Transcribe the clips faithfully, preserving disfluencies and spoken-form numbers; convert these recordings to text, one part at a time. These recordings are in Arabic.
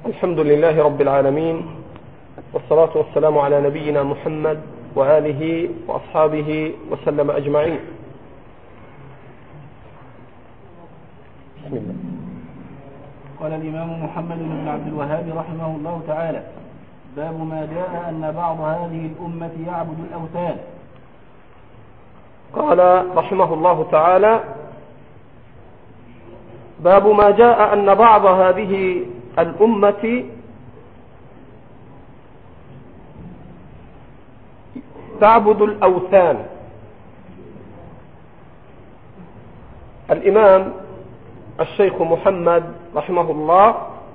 الحمد لله رب العالمين، والصلاة والسلام على نبينا محمد وآله وأصحابه وسلم أجمعين. بسم الله. قال الإمام محمد بن عبد الوهاب رحمه الله تعالى: باب ما جاء أن بعض هذه الأمة يعبد الأوثان. قال رحمه الله تعالى: باب ما جاء أن بعض هذه الأمة تعبد الأوثان. الإمام الشيخ محمد رحمه الله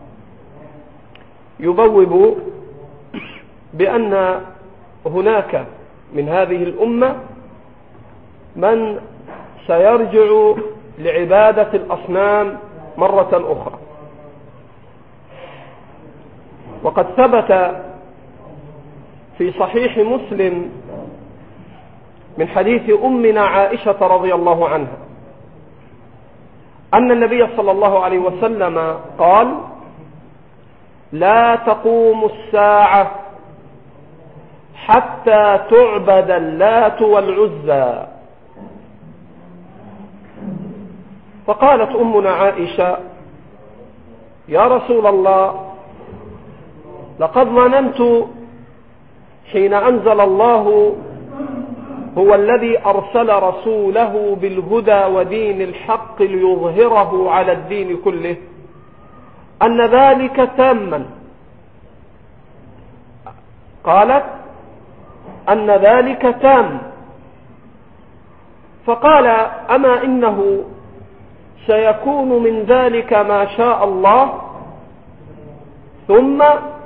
يبوب بأن هناك من هذه الأمة من سيرجع لعبادة الأصنام مرة أخرى. وقد ثبت في صحيح مسلم من حديث أمنا عائشة رضي الله عنها أن النبي صلى الله عليه وسلم قال: لا تقوم الساعة حتى تعبد اللات والعزى. فقالت أمنا عائشة: يا رسول الله، لقد ظننت حين أنزل الله هو الذي أرسل رسوله بالهدى ودين الحق ليظهره على الدين كله أن ذلك تاما. قالت: أن ذلك تام. فقال: أما إنه سيكون من ذلك ما شاء الله، ثم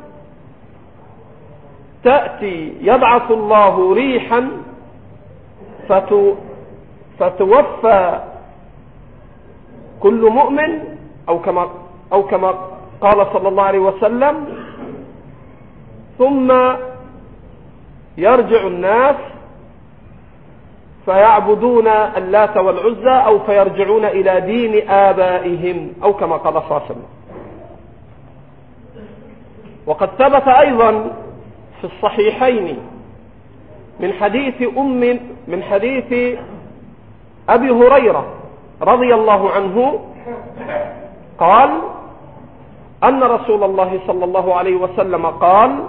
تأتي يبعث الله ريحا فتوفى كل مؤمن، أو كما, أو كما قال صلى الله عليه وسلم، ثم يرجع الناس فيعبدون اللات والعزى، أو فيرجعون إلى دين آبائهم، أو كما قال صلى الله عليه وسلم. وقد ثبت أيضا في الصحيحين من حديث أم من حديث أبي هريرة رضي الله عنه قال أن رسول الله صلى الله عليه وسلم قال: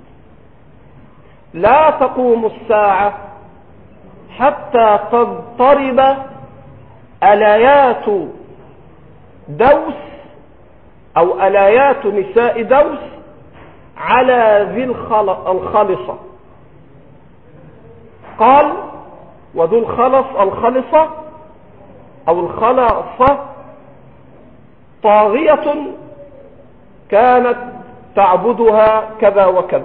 لا تقوم الساعة حتى تضطرب ألايات دوس أو ألايات نساء دوس على ذي الخلصة. قال: وذو الخلص الخلصة أو الخلصة طاغية كانت تعبدها كذا وكذا.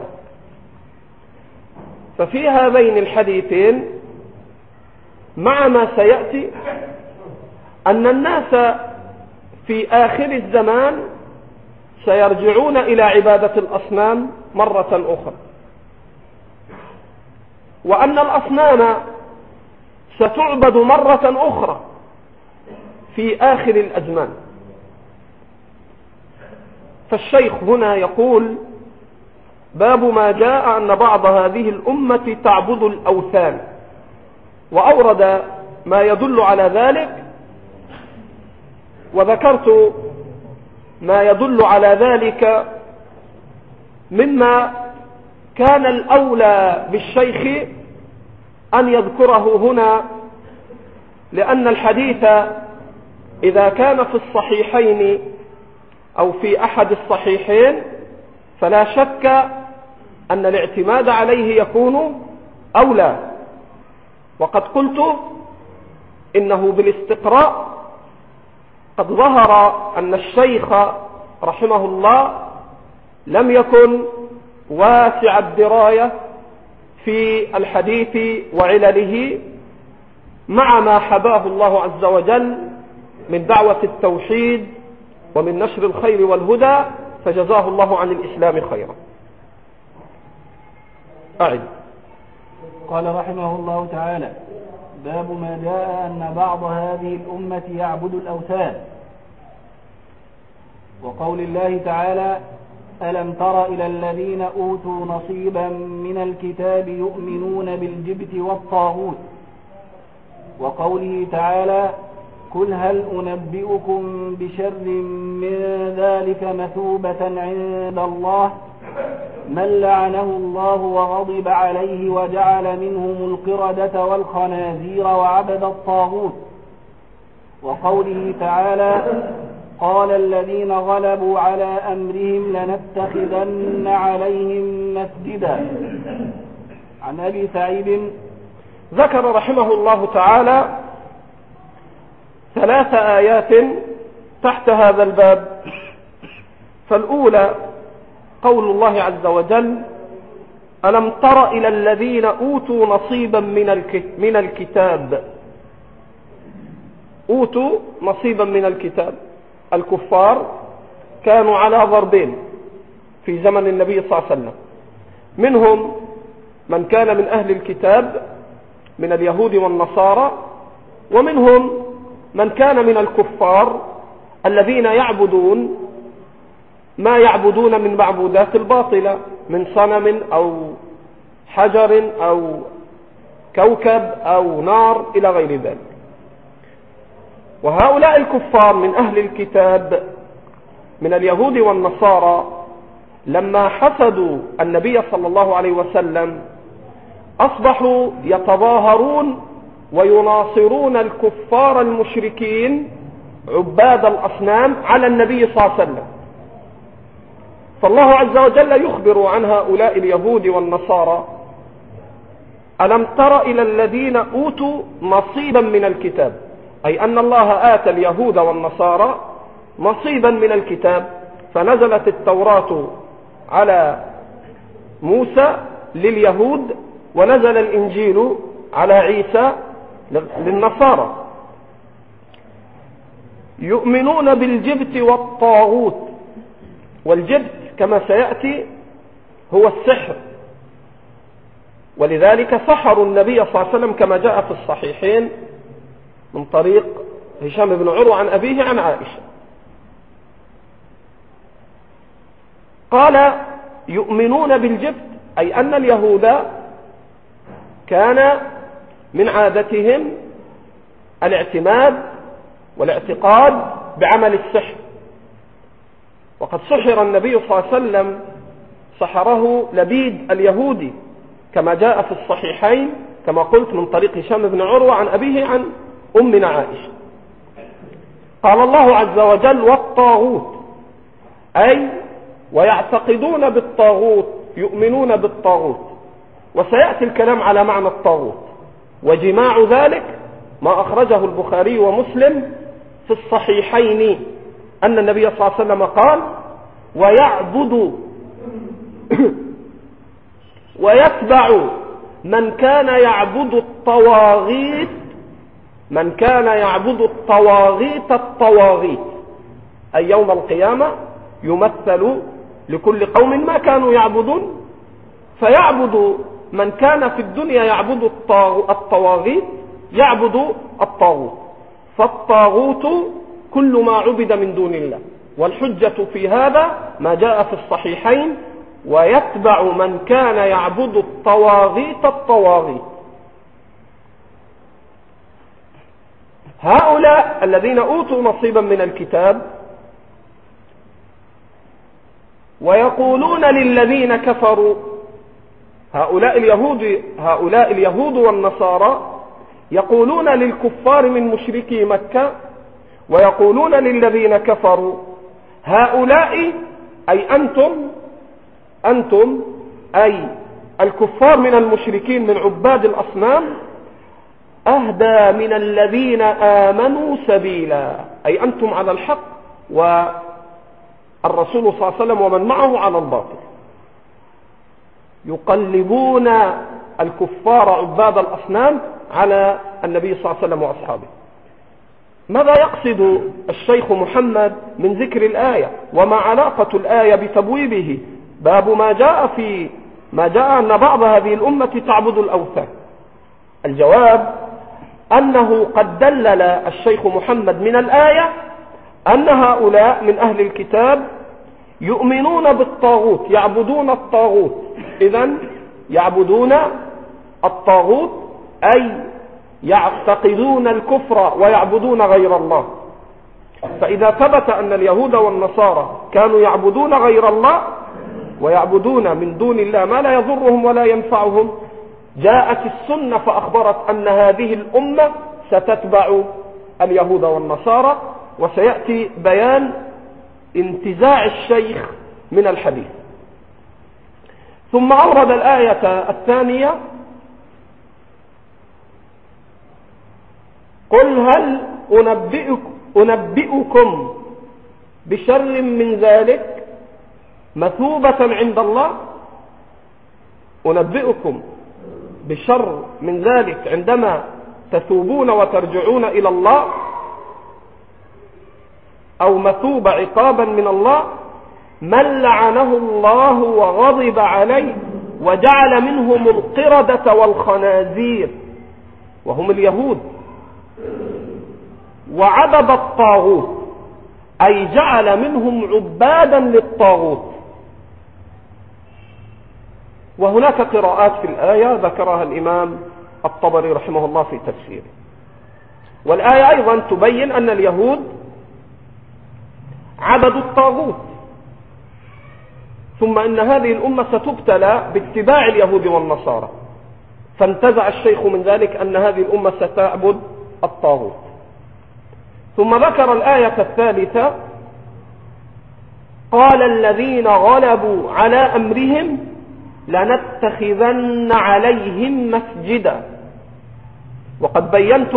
ففي هذين الحديثين مع ما سيأتي أن الناس في آخر الزمان سيرجعون إلى عبادة الأصنام مرة أخرى، وأن الأصنام ستعبد مرة أخرى في آخر الأزمان. فالشيخ هنا يقول: باب ما جاء أن بعض هذه الأمة تعبد الأوثان، وأورد ما يدل على ذلك، وذكرت ما يدل على ذلك مما كان الأولى بالشيخ أن يذكره هنا، لأن الحديث إذا كان في الصحيحين أو في أحد الصحيحين فلا شك أن الاعتماد عليه يكون أولى. وقد قلت إنه بالاستقراء قد ظهر أن الشيخ رحمه الله لم يكن واسع الدراية في الحديث وعلله، مع ما حباه الله عز وجل من دعوة التوحيد ومن نشر الخير والهدى، فجزاه الله عن الإسلام خيرا. أعد. قال رحمه الله تعالى: باب ما جاء أن بعض هذه الأمة يعبد الأوثان. وقول الله تعالى: ألم تر إلى الذين أوتوا نصيبا من الكتاب يؤمنون بالجبت والطاغوت. وقوله تعالى قل هل أنبئكم بشر من ذلك مثوبة عند الله من لعنه الله وغضب عليه وجعل منهم القردة والخنازير وعبد الطاغوت. وقوله تعالى قال الذين غلبوا على أمرهم لنتخذن عليهم مسجدا. عن أبي سعيد ذكر رحمه الله تعالى ثلاث آيات تحت هذا الباب. فالأولى قول الله عز وجل ألم تر إلى الذين أوتوا نصيبا من الكتاب. أوتوا نصيبا من الكتاب. الكفار كانوا على ضربين في زمن النبي صلى الله عليه وسلم، منهم من كان من أهل الكتاب من اليهود والنصارى، ومنهم من كان من الكفار الذين يعبدون ما يعبدون من معبودات الباطلة من صنم أو حجر أو كوكب أو نار إلى غير ذلك. وهؤلاء الكفار من أهل الكتاب من اليهود والنصارى لما حسدوا النبي صلى الله عليه وسلم أصبحوا يتظاهرون ويناصرون الكفار المشركين عباد الأصنام على النبي صلى الله عليه وسلم. فالله عز وجل يخبر عن هؤلاء اليهود والنصارى ألم تر إلى الذين أوتوا نصيبا من الكتاب، أي أن الله آتى اليهود والنصارى نصيبا من الكتاب. فنزلت التوراة على موسى لليهود، ونزل الإنجيل على عيسى للنصارى. يؤمنون بالجبت والطاغوت. والجبت كما سيأتي هو السحر، ولذلك سحروا النبي صلى الله عليه وسلم كما جاء في الصحيحين من طريق هشام بن عروة عن أبيه عن عائشة. قال يؤمنون بالجبت، أي أن اليهود كان من عادتهم الاعتماد والاعتقاد بعمل السحر. وقد سحر النبي صلى الله عليه وسلم، سحره لبيد اليهودي كما جاء في الصحيحين كما قلت من طريق هشام بن عروة عن أبيه عن أمنا عائشة. قال الله عز وجل والطاغوت، أي ويعتقدون بالطاغوت، يؤمنون بالطاغوت. وسيأتي الكلام على معنى الطاغوت، وجماع ذلك ما أخرجه البخاري ومسلم في الصحيحين أن النبي صلى الله عليه وسلم قال ويعبد ويتبع من كان يعبد الطواغيت من كان يعبد الطواغيت الطواغيت أي يوم القيامة يمثل لكل قوم ما كانوا يعبدون، فيعبد من كان في الدنيا يعبد الطواغيت يعبد الطاغوت. فالطاغوت كل ما عبد من دون الله، والحجة في هذا ما جاء في الصحيحين ويتبع من كان يعبد الطواغيت الطواغيت. هؤلاء الذين أوتوا نصيبا من الكتاب ويقولون للذين كفروا، هؤلاء اليهود هؤلاء اليهود والنصارى يقولون للكفار من مشركي مكة ويقولون للذين كفروا هؤلاء أي أنتم أنتم أي الكفار من المشركين من عباد الأصنام أهدى من الذين آمنوا سبيلا، أي أنتم على الحق والرسول صلى الله عليه وسلم ومن معه على الباطل. يقلبون الكفار عباد الأصنام على النبي صلى الله عليه وسلم وأصحابه. ماذا يقصد الشيخ محمد من ذكر الآية؟ وما علاقة الآية بتبويبه؟ باب ما جاء في ما جاء أن بعض هذه الأمة تعبد الأوثان. الجواب أنه قد دلل الشيخ محمد من الآية أن هؤلاء من أهل الكتاب يؤمنون بالطاغوت، يعبدون الطاغوت. إذن يعبدون الطاغوت أي يعتقدون الكفر ويعبدون غير الله. فإذا ثبت أن اليهود والنصارى كانوا يعبدون غير الله ويعبدون من دون الله ما لا يضرهم ولا ينفعهم، جاءت السنة فأخبرت أن هذه الأمة ستتبع اليهود والنصارى، وسيأتي بيان انتزاع الشيخ من الحديث. ثم أورد الآية الثانية: قل هل أنبئكم بشر من ذلك مثوبة عند الله. أنبئكم بشر من ذلك عندما تتوبون وترجعون إلى الله، أو مثوب عقابا من الله: من لعنه الله وغضب عليه وجعل منهم القردة والخنازير، وهم اليهود، وعبد الطاغوت، أي جعل منهم عبادا للطاغوت. وهناك قراءات في الآية ذكرها الإمام الطبري رحمه الله في تفسيره. والآية أيضا تبين أن اليهود عبدوا الطاغوت، ثم إن هذه الأمة ستبتلى باتباع اليهود والنصارى، فانتزع الشيخ من ذلك أن هذه الأمة ستعبد الطاغوت. ثم ذكر الآية الثالثة: قال الذين غلبوا على أمرهم لنتخذن عليهم مسجدا. وقد بينت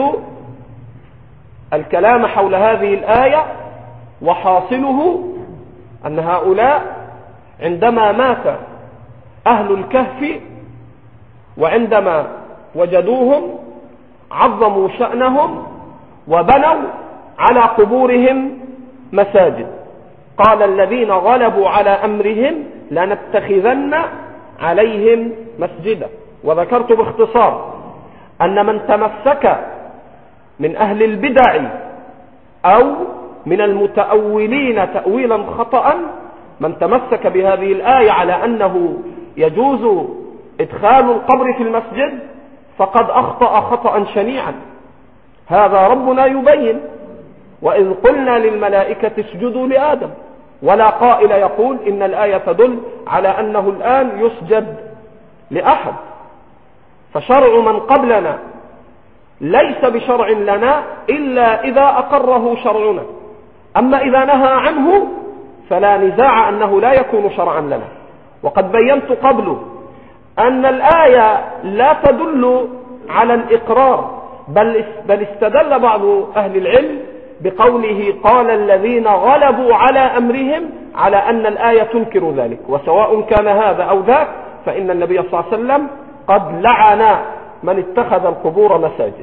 الكلام حول هذه الآية، وحاصله أن هؤلاء عندما مات أهل الكهف وعندما وجدوهم عظموا شأنهم وبنوا على قبورهم مساجد. قال الذين غلبوا على أمرهم لنتخذن عليهم مسجدا. وذكرت باختصار أن من تمسك من أهل البدع أو من المتأولين تأويلا خطأ، من تمسك بهذه الآية على أنه يجوز إدخال القبر في المسجد فقد أخطأ خطأ شنيعا. هذا ربنا يبين: وإذ قلنا للملائكة اسجدوا لآدم، ولا قائل يقول إن الآية تدل على أنه الآن يسجد لأحد. فشرع من قبلنا ليس بشرع لنا إلا إذا أقره شرعنا، أما إذا نهى عنه فلا نزاع أنه لا يكون شرعا لنا. وقد بينت قبله أن الآية لا تدل على الإقرار، بل بل استدل بعض أهل العلم بقوله قال الذين غلبوا على أمرهم على أن الآية تنكر ذلك. وسواء كان هذا أو ذاك فإن النبي صلى الله عليه وسلم قد لعن من اتخذ القبور مساجد.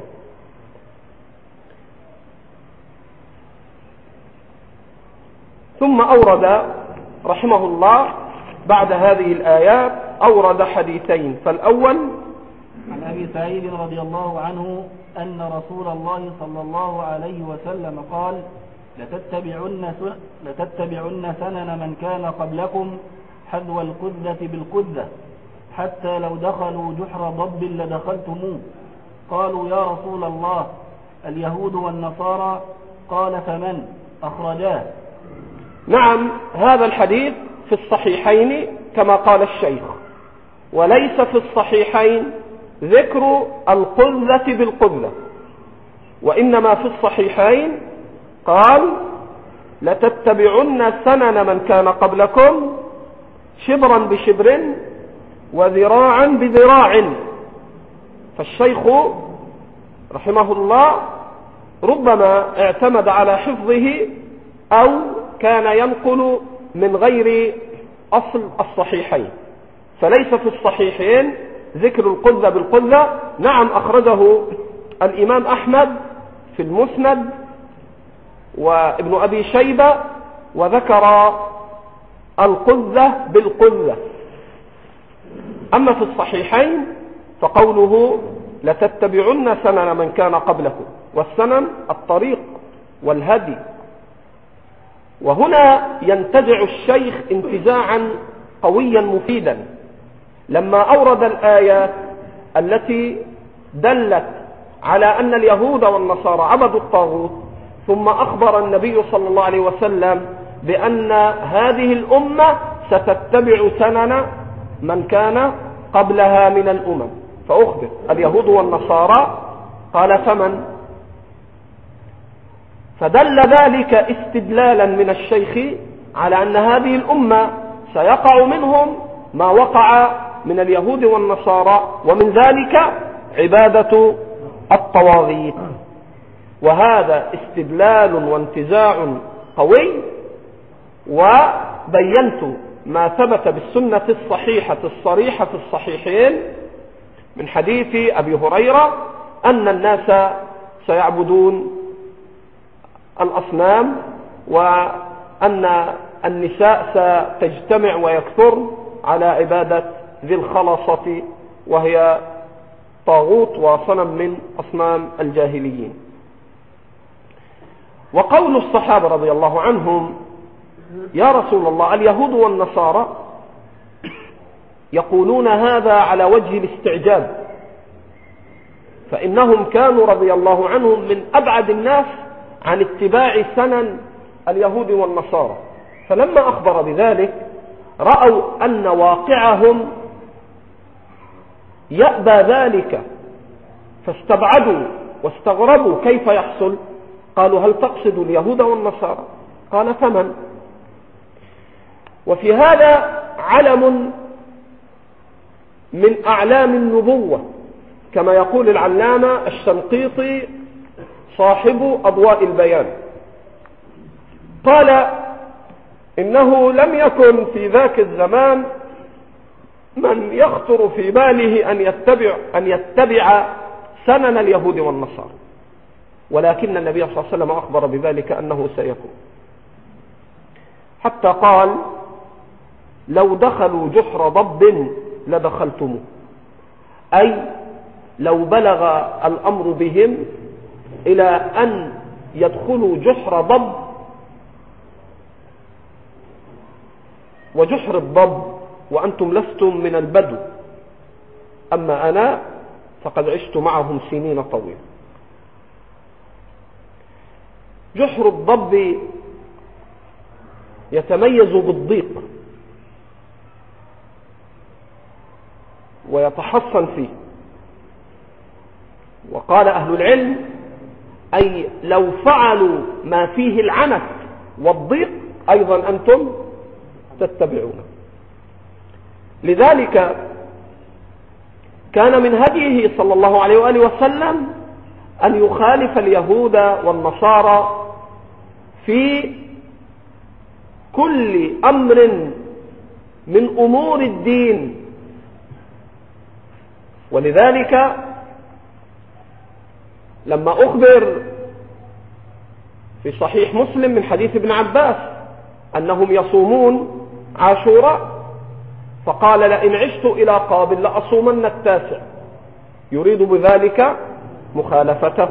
ثم أورد رحمه الله بعد هذه الآيات أورد حديثين. فالأول عن أبي سعيد رضي الله عنه أن رسول الله صلى الله عليه وسلم قال: لتتبعن لتتبعن سنن من كان قبلكم حذو القذة بالقذة، حتى لو دخلوا جحر ضب لدخلتموه. قالوا: يا رسول الله اليهود والنصارى؟ قال: فمن؟ أخرجاه. نعم، هذا الحديث في الصحيحين كما قال الشيخ، وليس في الصحيحين ذكر القذة بالقذة، وإنما في الصحيحين قال: لتتبعن سنن من كان قبلكم شبرا بشبر وذراعا بذراع. فالشيخ رحمه الله ربما اعتمد على حفظه أو كان ينقل من غير أصل الصحيحين، فليس في الصحيحين ذكر القذة بالقذة. نعم، أخرجه الإمام أحمد في المسند وابن أبي شيبة، وذكر القذة بالقذة. أما في الصحيحين فقوله لتتبعن سنن من كان قبلكم، والسنن الطريق والهدي. وهنا ينتزع الشيخ انتزاعا قويا مفيدا لما أورد الآيات التي دلت على أن اليهود والنصارى عبدوا الطاغوت، ثم أخبر النبي صلى الله عليه وسلم بأن هذه الأمة ستتبع سنن من كان قبلها من الأمم، فأخبر اليهود والنصارى، قال فمن؟ فدل ذلك استدلالا من الشيخ على أن هذه الأمة سيقع منهم ما وقع من اليهود والنصارى، ومن ذلك عبادة الطواغيت. وهذا استدلال وانتزاع قوي، وبينت ما ثبت بالسنة الصحيحة الصريحة في الصحيحين من حديث أبي هريرة أن الناس سيعبدون الأصنام، وأن النساء ستجتمع ويكثر على عبادة ذي الخلصة، وهي طاغوت وصنم من أصنام الجاهليين. وقول الصحابة رضي الله عنهم يا رسول الله اليهود والنصارى يقولون هذا على وجه الاستعجاب، فإنهم كانوا رضي الله عنهم من أبعد الناس عن اتباع سنن اليهود والنصارى، فلما أخبر بذلك رأوا أن واقعهم يأبى ذلك، فاستبعدوا واستغربوا كيف يحصل. قالوا هل تقصد اليهود والنصارى؟ قال فمن؟ وفي هذا علم من أعلام النبوة، كما يقول العلامة الشنقيطي صاحب أضواء البيان، قال إنه لم يكن في ذاك الزمان من يخطر في باله أن يتبع, أن يتبع سنن اليهود والنصارى، ولكن النبي صلى الله عليه وسلم أخبر بذلك أنه سيكون، حتى قال لو دخلوا جحر ضب لدخلتموه، أي لو بلغ الأمر بهم إلى أن يدخلوا جحر ضب، وجحر الضب وأنتم لستم من البدو، أما أنا فقد عشت معهم سنين طويلة. جحر الضب يتميز بالضيق ويتحصن فيه، وقال أهل العلم أي لو فعلوا ما فيه العنت والضيق أيضا أنتم تتبعون. لذلك كان من هديه صلى الله عليه وآله وسلم أن يخالف اليهود والنصارى في كل أمر من أمور الدين. ولذلك لما أخبر في صحيح مسلم من حديث ابن عباس أنهم يصومون عاشوراء، فقال لئن عشت إلى قابل لأصومن التاسع، يريد بذلك مخالفته.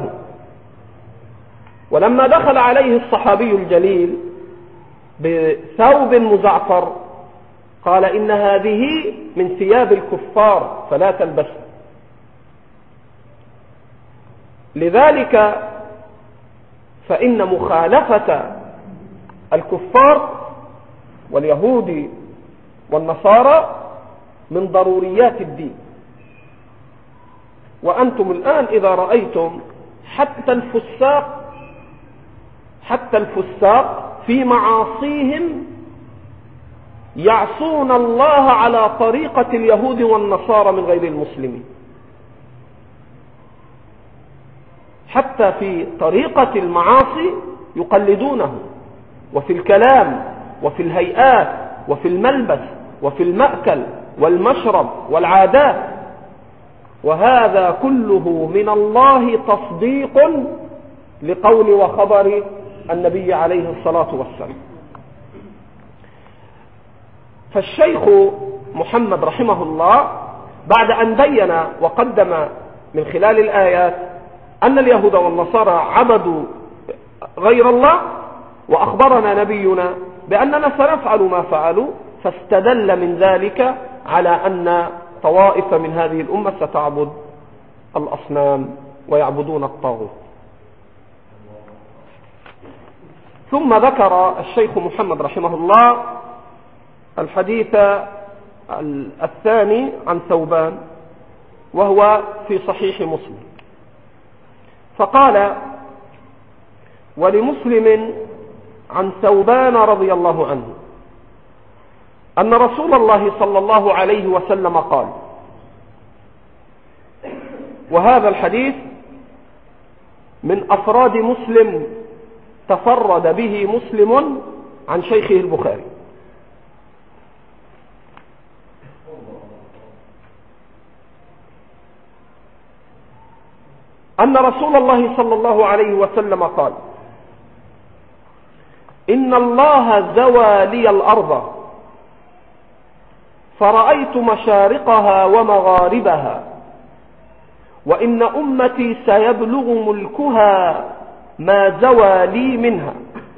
ولما دخل عليه الصحابي الجليل بثوب مزعفر قال إن هذه من ثياب الكفار فلا تلبسها. لذلك فإن مخالفة الكفار واليهود والنصارى من ضروريات الدين. وأنتم الآن إذا رأيتم حتى الفساق حتى الفساق في معاصيهم يعصون الله على طريقة اليهود والنصارى من غير المسلمين، حتى في طريقة المعاصي يقلدونه، وفي الكلام وفي الهيئات وفي الملبس وفي المأكل والمشرب والعادات، وهذا كله من الله تصديق لقول وخبر النبي عليه الصلاة والسلام. فالشيخ محمد رحمه الله بعد أن بين وقدم من خلال الآيات أن اليهود والنصارى عبدوا غير الله، وأخبرنا نبينا بأننا سنفعل ما فعلوا، فاستدل من ذلك على أن طوائف من هذه الأمة ستعبد الأصنام ويعبدون الطاغوت. ثم ذكر الشيخ محمد رحمه الله الحديث الثاني عن ثوبان وهو في صحيح مسلم، فقال: ولمسلم عن ثوبان رضي الله عنه أن رسول الله صلى الله عليه وسلم قال. وهذا الحديث من أفراد مسلم تفرد به مسلم عن شيخه البخاري. أن رسول الله صلى الله عليه وسلم قال: إن الله زوى لي الأرض فرأيت مشارقها ومغاربها، وإن أمتي سيبلغ ملكها ما زوى لي منها.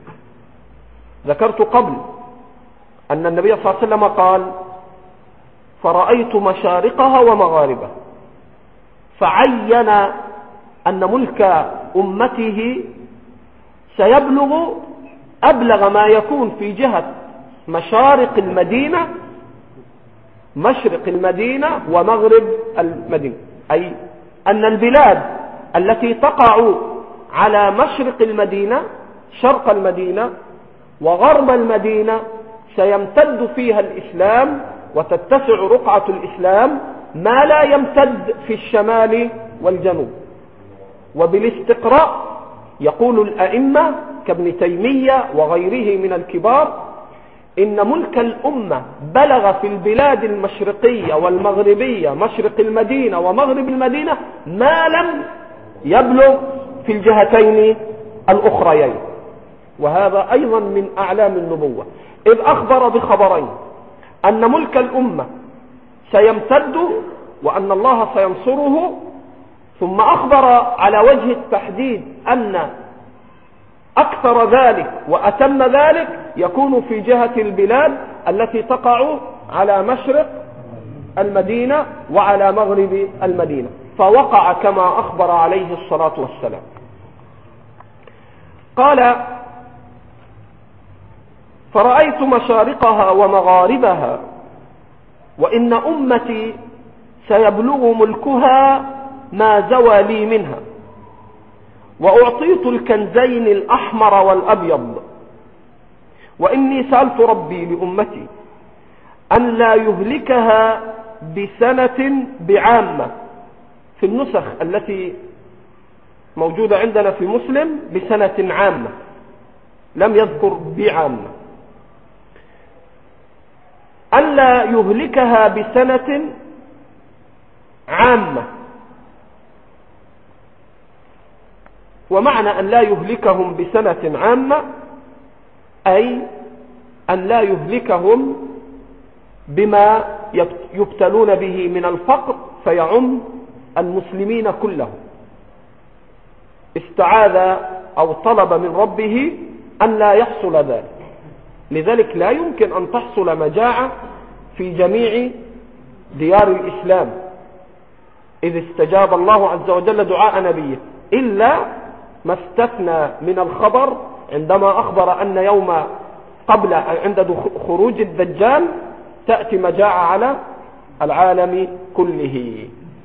ذكرت قبل أن النبي صلى الله عليه وسلم قال: فرأيت مشارقها ومغاربها، فعين أن ملك أمته سيبلغ أبلغ ما يكون في جهة مشارق المدينة، مشرق المدينة ومغرب المدينة، أي أن البلاد التي تقع على مشرق المدينة شرق المدينة وغرب المدينة سيمتد فيها الإسلام وتتسع رقعة الإسلام ما لا يمتد في الشمال والجنوب. وبالاستقراء يقول الأئمة كابن تيمية وغيره من الكبار إن ملك الأمة بلغ في البلاد المشرقية والمغربية، مشرق المدينة ومغرب المدينة، ما لم يبلغ في الجهتين الأخريين. وهذا أيضا من أعلام النبوة، إذ أخبر بخبرين: أن ملك الأمة سيمتد وأن الله سينصره، ثم أخبر على وجه التحديد أن أكثر ذلك وأتم ذلك يكون في جهة البلاد التي تقع على مشرق المدينة وعلى مغرب المدينة، فوقع كما أخبر عليه الصلاة والسلام. قال: فرأيت مشارقها ومغاربها، وإن أمتي سيبلغ ملكها ما زوى لي منها، وأعطيت الكنزين الأحمر والأبيض، وإني سألت ربي لأمتي أن لا يهلكها بسنة بعامة. في النسخ التي موجودة عندنا في مسلم بسنة عامة، لم يذكر بعامة. أن لا يهلكها بسنة عامة، ومعنى أن لا يهلكهم بسنة عامة أي أن لا يهلكهم بما يبتلون به من الفقر فيعم المسلمين كلهم. استعاذ أو طلب من ربه أن لا يحصل ذلك، لذلك لا يمكن أن تحصل مجاعة في جميع ديار الإسلام، إذ استجاب الله عز وجل دعاء نبيه، إلا ما استثنى من الخبر عندما أخبر أن يوم قبل عند خروج الدجال تأتي مجاعة على العالم كله.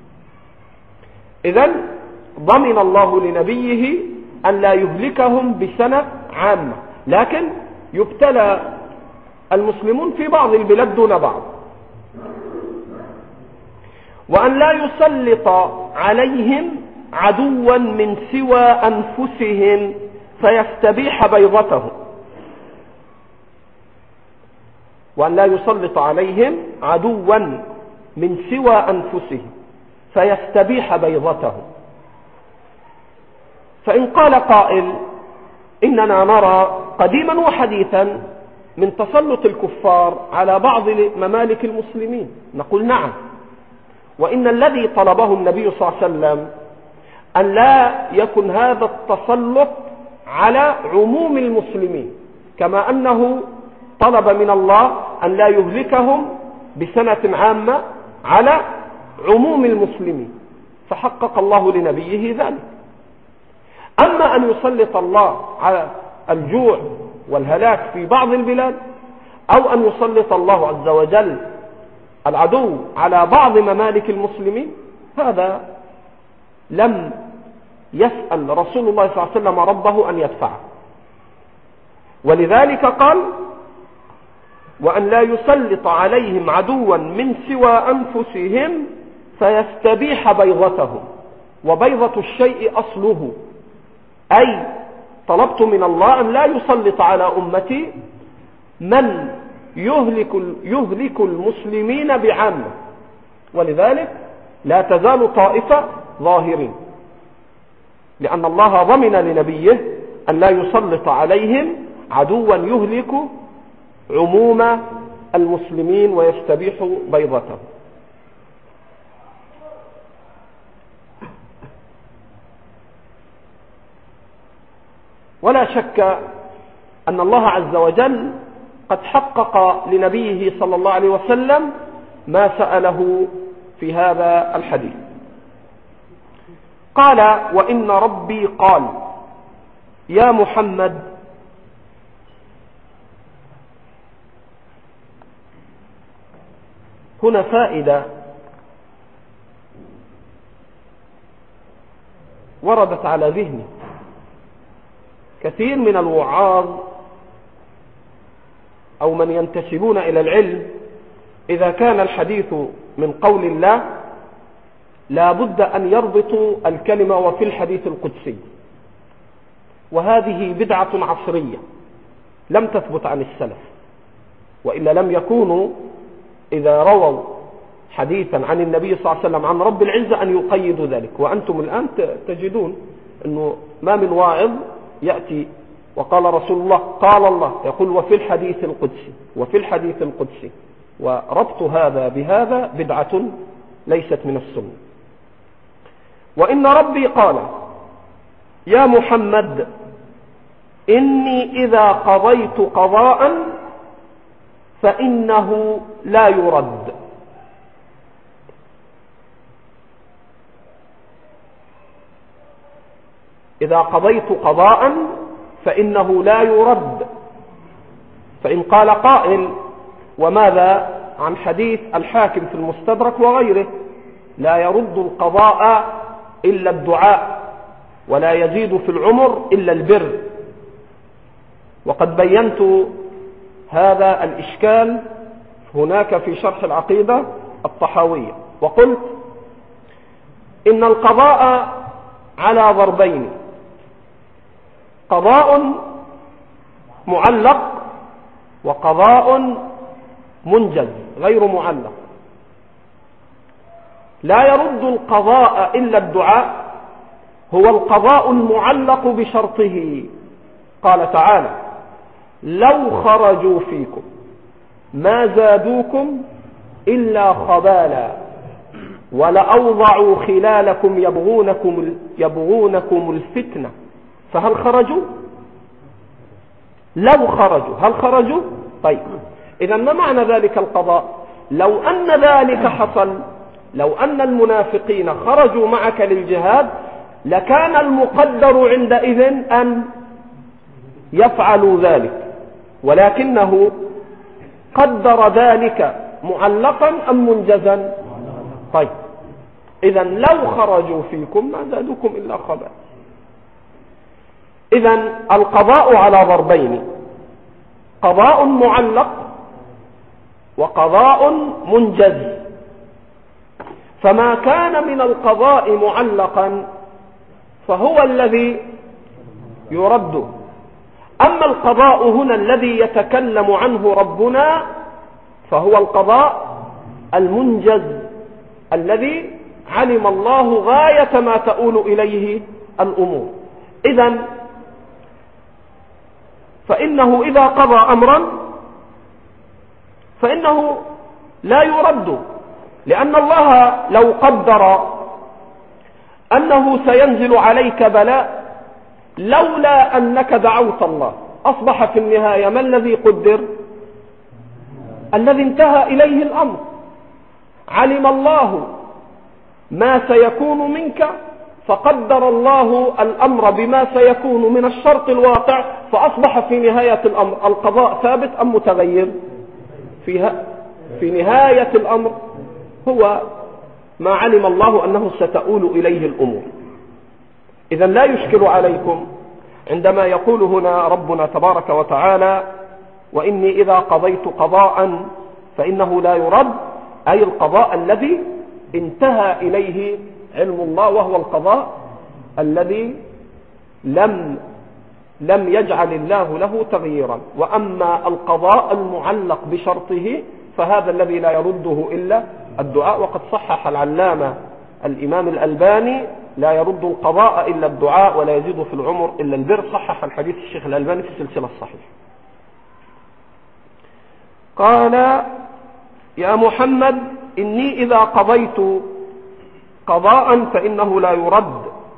إذن ضمن الله لنبيه أن لا يهلكهم بسنة عامة، لكن يبتلى المسلمون في بعض البلاد دون بعض. وأن لا يسلط عليهم عدوا من سوى أنفسهم فيستبيح بيضتهم. وأن لا يسلط عليهم عدوا من سوى أنفسهم فيستبيح بيضتهم. فإن قال قائل: إننا نرى قديما وحديثا من تسلط الكفار على بعض ممالك المسلمين، نقول: نعم، وإن الذي طلبه النبي صلى الله عليه وسلم أن لا يكن هذا التسلط على عموم المسلمين، كما أنه طلب من الله أن لا يهلكهم بسنة عامة على عموم المسلمين، فحقق الله لنبيه ذلك. أما أن يسلط الله على الجوع والهلاك في بعض البلاد، أو أن يسلط الله عز وجل العدو على بعض ممالك المسلمين، هذا لم يسأل رسول الله صلى الله عليه وسلم ربه أن يدفعه. ولذلك قال: وأن لا يسلط عليهم عدوا من سوى أنفسهم فيستبيح بيضتهم. وبيضة الشيء أصله، أي طلبت من الله أن لا يسلط على أمتي من يهلك, يهلك المسلمين بعامة. ولذلك لا تزال طائفة ظاهرين، لأن الله ضمن لنبيه أن لا يسلط عليهم عدوا يهلك عموم المسلمين ويستبيح بيضتهم. ولا شك أن الله عز وجل قد حقق لنبيه صلى الله عليه وسلم ما سأله في هذا الحديث. قال: وإن ربي قال يا محمد هنا فائدة وردت على ذهني. كثير من الوعاظ أو من ينتسبون إلى العلم إذا كان الحديث من قول الله لا بد أن يربطوا الكلمة وفي الحديث القدسي، وهذه بدعة عصرية لم تثبت عن السلف، وإلا لم يكونوا إذا رووا حديثا عن النبي صلى الله عليه وسلم عن رب العزة أن يقيدوا ذلك. وأنتم الآن تجدون أنه ما من واعظ يأتي وقال رسول الله قال الله، يقول وفي الحديث القدسي وفي الحديث القدسي، وربط هذا بهذا بدعة ليست من السنة. وإن ربي قال يا محمد إني إذا قضيت قضاء فإنه لا يرد. إذا قضيت قضاء فإنه لا يرد. فإن قال قائل وماذا عن حديث الحاكم في المستدرك وغيره لا يرد القضاء إلا الدعاء ولا يزيد في العمر إلا البر. وقد بينت هذا الإشكال هناك في شرح العقيدة الطحاوية، وقلت إن القضاء على ضربين: قضاء معلق وقضاء منجز غير معلق. لا يرد القضاء إلا الدعاء، هو القضاء المعلق بشرطه. قال تعالى لو خرجوا فيكم ما زادوكم إلا خبالا ولأوضعوا خلالكم يبغونكم, يبغونكم الفتنة فهل خرجوا؟ لو خرجوا هل خرجوا؟ طيب إذا ما معنى ذلك القضاء؟ لو أن ذلك حصل، لو أن المنافقين خرجوا معك للجهاد لكان المقدر عندئذ أن يفعلوا ذلك، ولكنه قدر ذلك معلقا أم منجزا؟ طيب إذا لو خرجوا فيكم ما زادوكم إلا خبال. إذا القضاء على ضربين: قضاء معلق وقضاء منجز. فما كان من القضاء معلقا فهو الذي يرد. أما القضاء هنا الذي يتكلم عنه ربنا فهو القضاء المنجز الذي علم الله غاية ما تؤول إليه الأمور. إذن فإنه إذا قضى أمرا فإنه لا يرد، لأن الله لو قدر أنه سينزل عليك بلاء لولا أنك دعوت الله. أصبح في النهاية ما الذي قدر؟ الذي انتهى إليه الأمر. علم الله ما سيكون منك، فقدر الله الأمر بما سيكون من الشرط الواقع، فأصبح في نهاية الأمر القضاء ثابت أم متغير؟ فيها في نهاية الأمر هو ما علم الله أنه ستؤول إليه الأمور. إذن لا يشكل عليكم عندما يقول هنا ربنا تبارك وتعالى: وإني إذا قضيت قضاء فإنه لا يرد، أي القضاء الذي انتهى إليه علم الله، وهو القضاء الذي لم لم يجعل الله له تغييرا. وأما القضاء المعلق بشرطه فهذا الذي لا يرده إلا الدعاء. وقد صحح العلامة الإمام الألباني: لا يرد القضاء إلا الدعاء ولا يزيد في العمر إلا البر. صحح الحديث الشيخ الألباني في السلسلة الصحيحة. قال: يا محمد إني إذا قضيت قضاء فإنه لا يرد،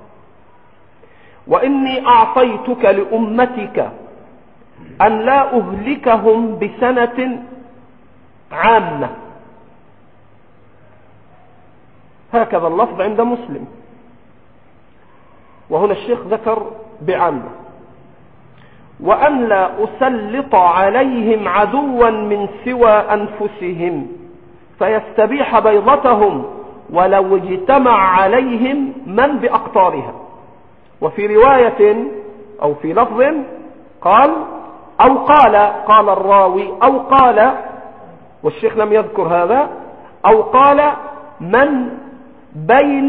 وإني أعطيتك لأمتك أن لا أهلكهم بسنة عامة. هكذا اللفظ عند مسلم، وهنا الشيخ ذكر بعامة. وأن لا أسلط عليهم عدوا من سوى أنفسهم فيستبيح بيضتهم ولو اجتمع عليهم من بأقطارها. وفي رواية أو في لفظ قال أو قال قال الراوي أو قال، والشيخ لم يذكر هذا، أو قال من بين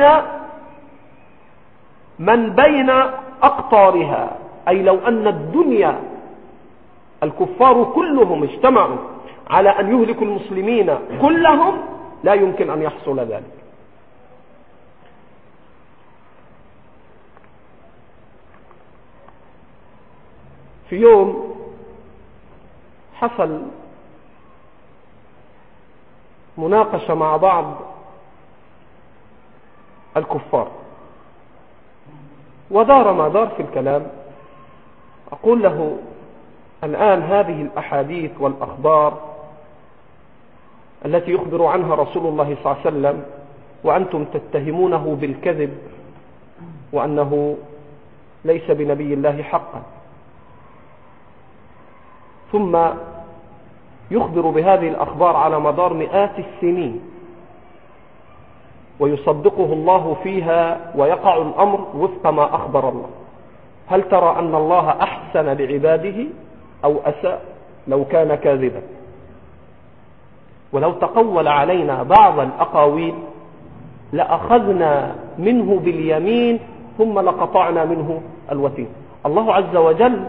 من بين أقطارها، أي لو أن الدنيا الكفار كلهم اجتمعوا على أن يهلكوا المسلمين كلهم لا يمكن أن يحصل ذلك. في يوم حصل مناقشة مع بعض الكفار، ودار ما دار في الكلام. أقول له: الآن هذه الأحاديث والأخبار التي يخبر عنها رسول الله صلى الله عليه وسلم وأنتم تتهمونه بالكذب وأنه ليس بنبي الله حقا، ثم يخبر بهذه الأخبار على مدار مئات السنين ويصدقه الله فيها ويقع الأمر وفق ما أخبر الله، هل ترى أن الله أحسن بعباده أو أساء لو كان كاذبا؟ ولو تقول علينا بعض الأقاويل لأخذنا منه باليمين ثم لقطعنا منه الوتين. الله عز وجل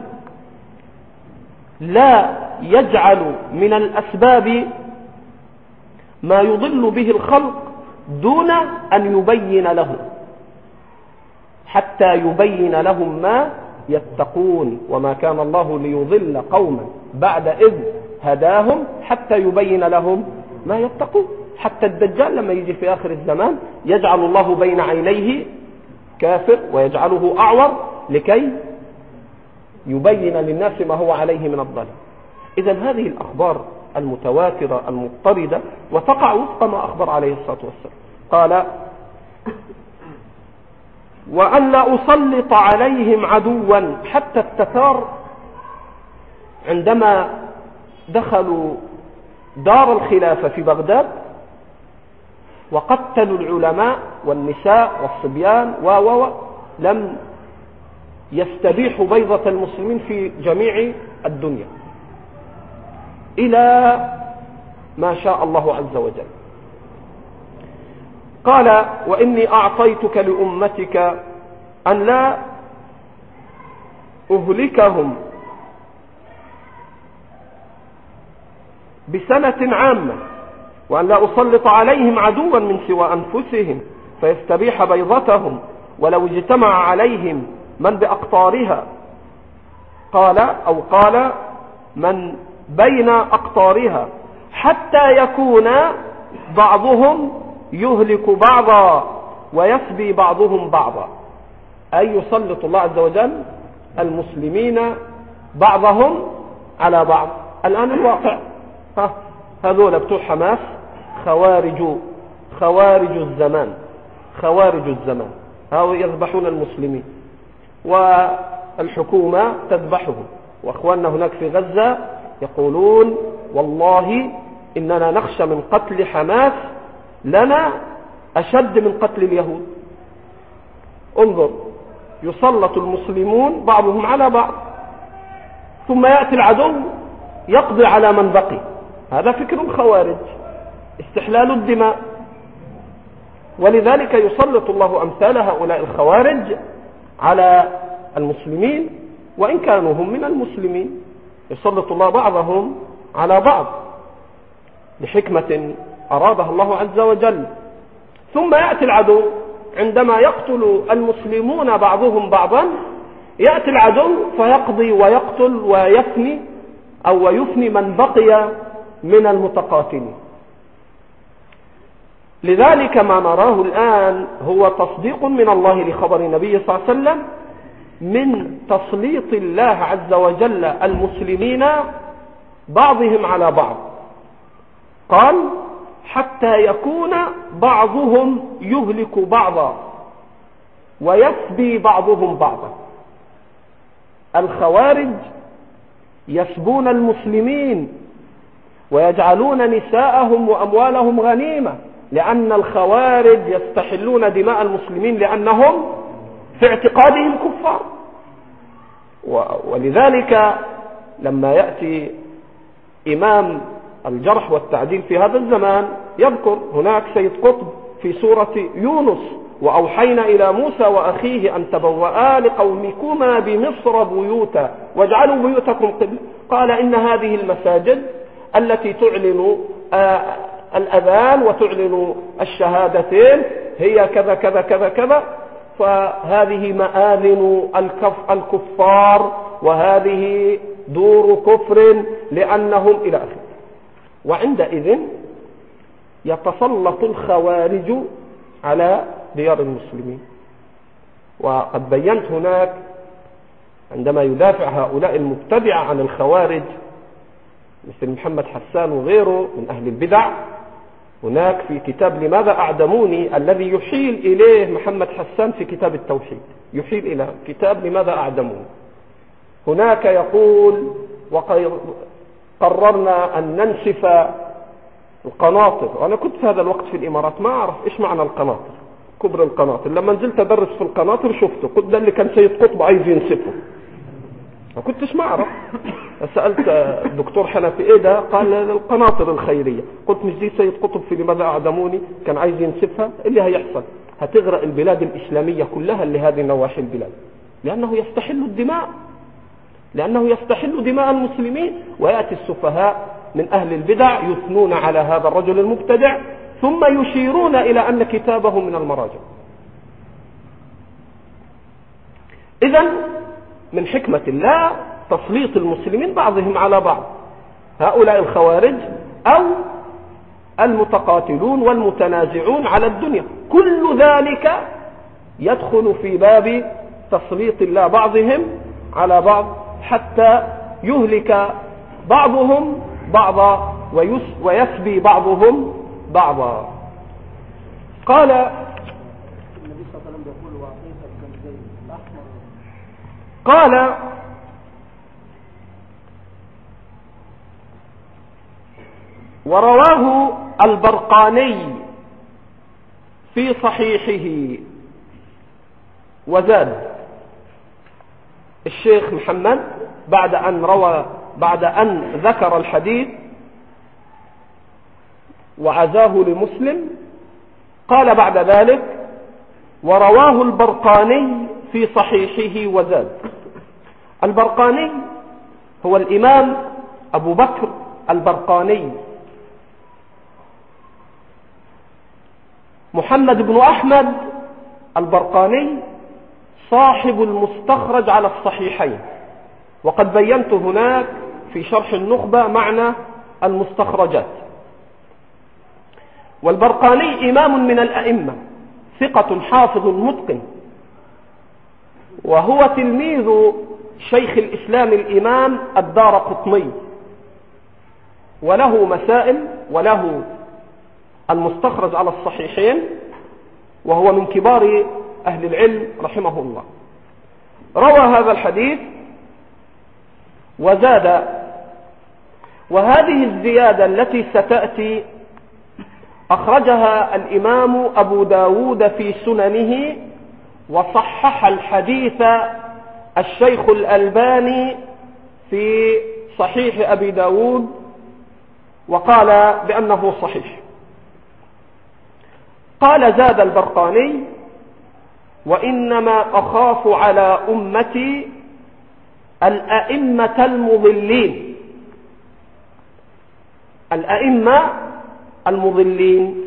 لا يجعل من الأسباب ما يضل به الخلق دون أن يبين لهم، حتى يبين لهم ما يتقون. وما كان الله ليضل قوما بعد إذ هداهم حتى يبين لهم ما يتقون. حتى الدجال لما يجي في آخر الزمان يجعل الله بين عينيه كافر ويجعله أعور لكي يبين للناس ما هو عليه من الضلال. إذن هذه الأخبار المتواترة المضطردة وتقع وفق ما أخبر عليه الصلاة والسلام. قال: وأن لا أسلط عليهم عدوا. حتى التتار عندما دخلوا دار الخلافة في بغداد وقتلوا العلماء والنساء والصبيان و لم يستبيحوا بيضة المسلمين في جميع الدنيا إلى ما شاء الله عز وجل. قال: وإني أعطيتك لأمتك أن لا أهلكهم بسنة عامة، وأن لا أسلط عليهم عدوا من سوى أنفسهم فيستبيح بيضتهم ولو اجتمع عليهم من بأقطارها. قال أو قال من بين أقطارها حتى يكون بعضهم يهلك بعضا ويسبي بعضهم بعضا. أي يسلط الله عز وجل المسلمين بعضهم على بعض. الآن الواقع ها هذول بتوع حماس خوارج خوارج الزمان خوارج الزمان هؤلاء يذبحون المسلمين والحكومة تذبحهم، وأخواننا هناك في غزة يقولون والله إننا نخشى من قتل حماس لنا أشد من قتل اليهود. انظر، يسلط المسلمون بعضهم على بعض ثم يأتي العدو يقضي على من بقي. هذا فكر الخوارج، استحلال الدماء. ولذلك يسلط الله أمثال هؤلاء الخوارج على المسلمين وإن كانوا هم من المسلمين، يسلط الله بعضهم على بعض لحكمة أرادها الله عز وجل. ثم يأتي العدو عندما يقتل المسلمون بعضهم بعضا، يأتي العدو فيقضي ويقتل ويفني أو ويفني من بقي من المتقاتلين. لذلك ما نراه الآن هو تصديق من الله لخبر النبي صلى الله عليه وسلم من تسليط الله عز وجل المسلمين بعضهم على بعض. قال حتى يكون بعضهم يهلك بعضا ويسبي بعضهم بعضا. الخوارج يسبون المسلمين ويجعلون نساءهم وأموالهم غنيمة، لأن الخوارج يستحلون دماء المسلمين لأنهم في اعتقادهم كفار. ولذلك لما يأتي إمام الجرح والتعديل في هذا الزمان يذكر هناك سيد قطب في سورة يونس: وأوحينا إلى موسى وأخيه أن تبوأ لقومكما بمصر بيوتا واجعلوا بيوتكم قبلة. قال إن هذه المساجد التي تعلن آه الأذان وتعلن الشهادتين هي كذا كذا كذا كذا، فهذه مآذن الكف الكفار وهذه دور كفر لأنهم إلى آخره. وعندئذ يتسلط الخوارج على ديار المسلمين. وقد بينت هناك عندما يدافع هؤلاء المبتدعة عن الخوارج مثل محمد حسان وغيره من أهل البدع، هناك في كتاب لماذا أعدموني الذي يحيل إليه محمد حسان في كتاب التوحيد، يحيل إلى كتاب لماذا أعدموني، هناك يقول وقررنا أن ننسف القناطر. وأنا كنت في هذا الوقت في الإمارات ما أعرف إيش معنى القناطر، كبر القناطر. لما نزلت أدرس في القناطر شفته، قلت ده اللي كان سيد قطب عايز ينسفه، ما كنتش ما أعرف. سألت الدكتور حنفي إيه ده؟ قال القناطر الخيرية. قلت مش دي سيد قطب في لماذا أعدموني كان عايز ينسفها؟ اللي هيحصل هتغرق البلاد الإسلامية كلها اللي هذه نواحي البلاد، لأنه يستحل الدماء لأنه يستحل دماء المسلمين. ويأتي السفهاء من أهل البدع يثنون على هذا الرجل المبتدع ثم يشيرون إلى أن كتابه من المراجع. إذن من حكمة الله تسليط المسلمين بعضهم على بعض، هؤلاء الخوارج أو المتقاتلون والمتنازعون على الدنيا، كل ذلك يدخل في باب تسليط الله بعضهم على بعض حتى يهلك بعضهم بعضا ويسبي بعضهم بعضا. قال النبي صلى الله عليه وسلم يقول وعطيك الكنزين الأحمر. قال ورواه البرقاني في صحيحه وزاد الشيخ محمد بعد أن روى بعد أن ذكر الحديث وعزاه لمسلم، قال بعد ذلك ورواه البرقاني في صحيحه وزاد. البرقاني هو الإمام أبو بكر البرقاني محمد بن أحمد البرقاني صاحب المستخرج على الصحيحين. وقد بينت هناك في شرح النخبة معنى المستخرجات. والبرقاني إمام من الأئمة، ثقة حافظ متقن، وهو تلميذ شيخ الإسلام الإمام الدارقطني، وله مسائل وله المستخرج على الصحيحين، وهو من كبار أهل العلم رحمه الله. روى هذا الحديث وزاد، وهذه الزيادة التي ستأتي أخرجها الإمام أبو داود في سننه، وصحح الحديث الشيخ الألباني في صحيح أبي داود وقال بأنه صحيح. قال زاد البرقاني: وإنما أخاف على أمتي الأئمة المضلين. الأئمة المضلين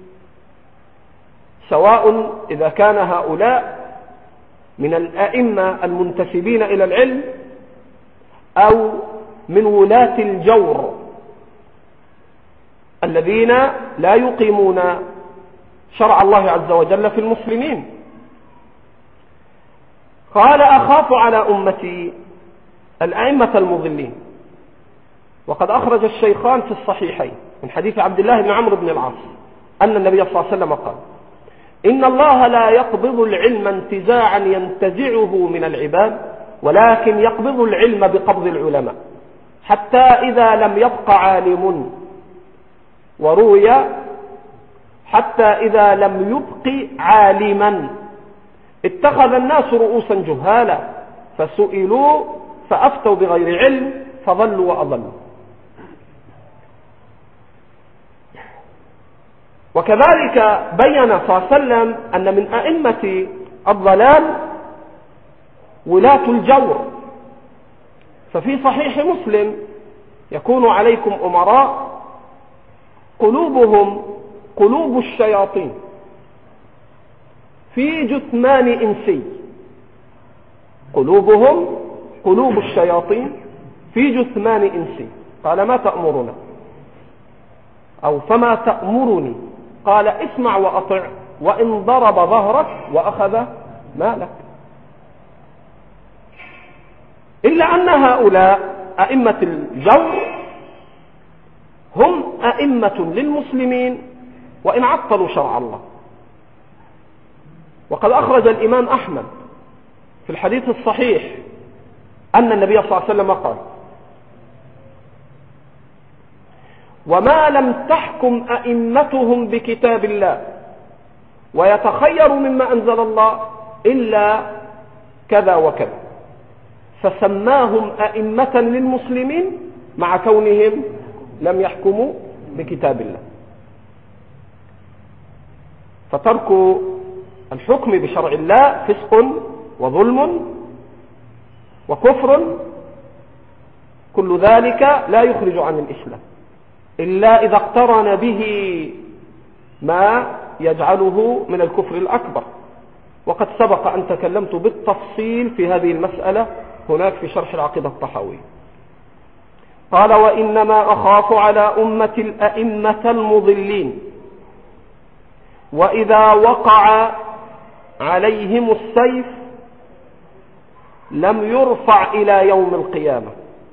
سواء إذا كان هؤلاء من الأئمة المنتسبين إلى العلم أو من ولاة الجور الذين لا يقيمون شرع الله عز وجل في المسلمين. قال: أخاف على أمتي الأئمة المضلين. وقد أخرج الشيخان في الصحيحين من حديث عبد الله بن عمرو بن العاص أن النبي صلى الله عليه وسلم قال: إن الله لا يقبض العلم انتزاعا ينتزعه من العباد، ولكن يقبض العلم بقبض العلماء، حتى إذا لم يبق عالم. وروي: حتى إذا لم يبق عالما اتخذ الناس رؤوسا جهالا فسئلوا فأفتوا بغير علم فضلوا وأضلوا. وكذلك بين صلى الله عليه وسلم أن من أئمة الضلال ولاة الجور. ففي صحيح مسلم: يكون عليكم أمراء قلوبهم قلوب الشياطين في جثمان إنسي. قلوبهم قلوب الشياطين في جثمان إنسي. قال: ما تأمرنا؟ أو فما تأمرني؟ قال: اسمع وأطع، وإن ضرب ظهرك وأخذ مالك. إلا أن هؤلاء أئمة الجور هم أئمة للمسلمين وإن عطلوا شرع الله. وقد أخرج الإمام أحمد في الحديث الصحيح أن النبي صلى الله عليه وسلم قال: وما لم تحكم أئمتهم بكتاب الله ويتخير مما أنزل الله إلا كذا وكذا، فسماهم أئمة للمسلمين مع كونهم لم يحكموا بكتاب الله. فترك الحكم بشرع الله فسق وظلم وكفر، كل ذلك لا يخرج عن الإسلام إلا إذا اقترن به ما يجعله من الكفر الأكبر. وقد سبق أن تكلمت بالتفصيل في هذه المسألة هناك في شرح العقيدة الطحاوية. قال: وإنما أخاف على أمة الأئمة المضلين، وإذا وقع عليهم السيف لم يرفع إلى يوم القيامة.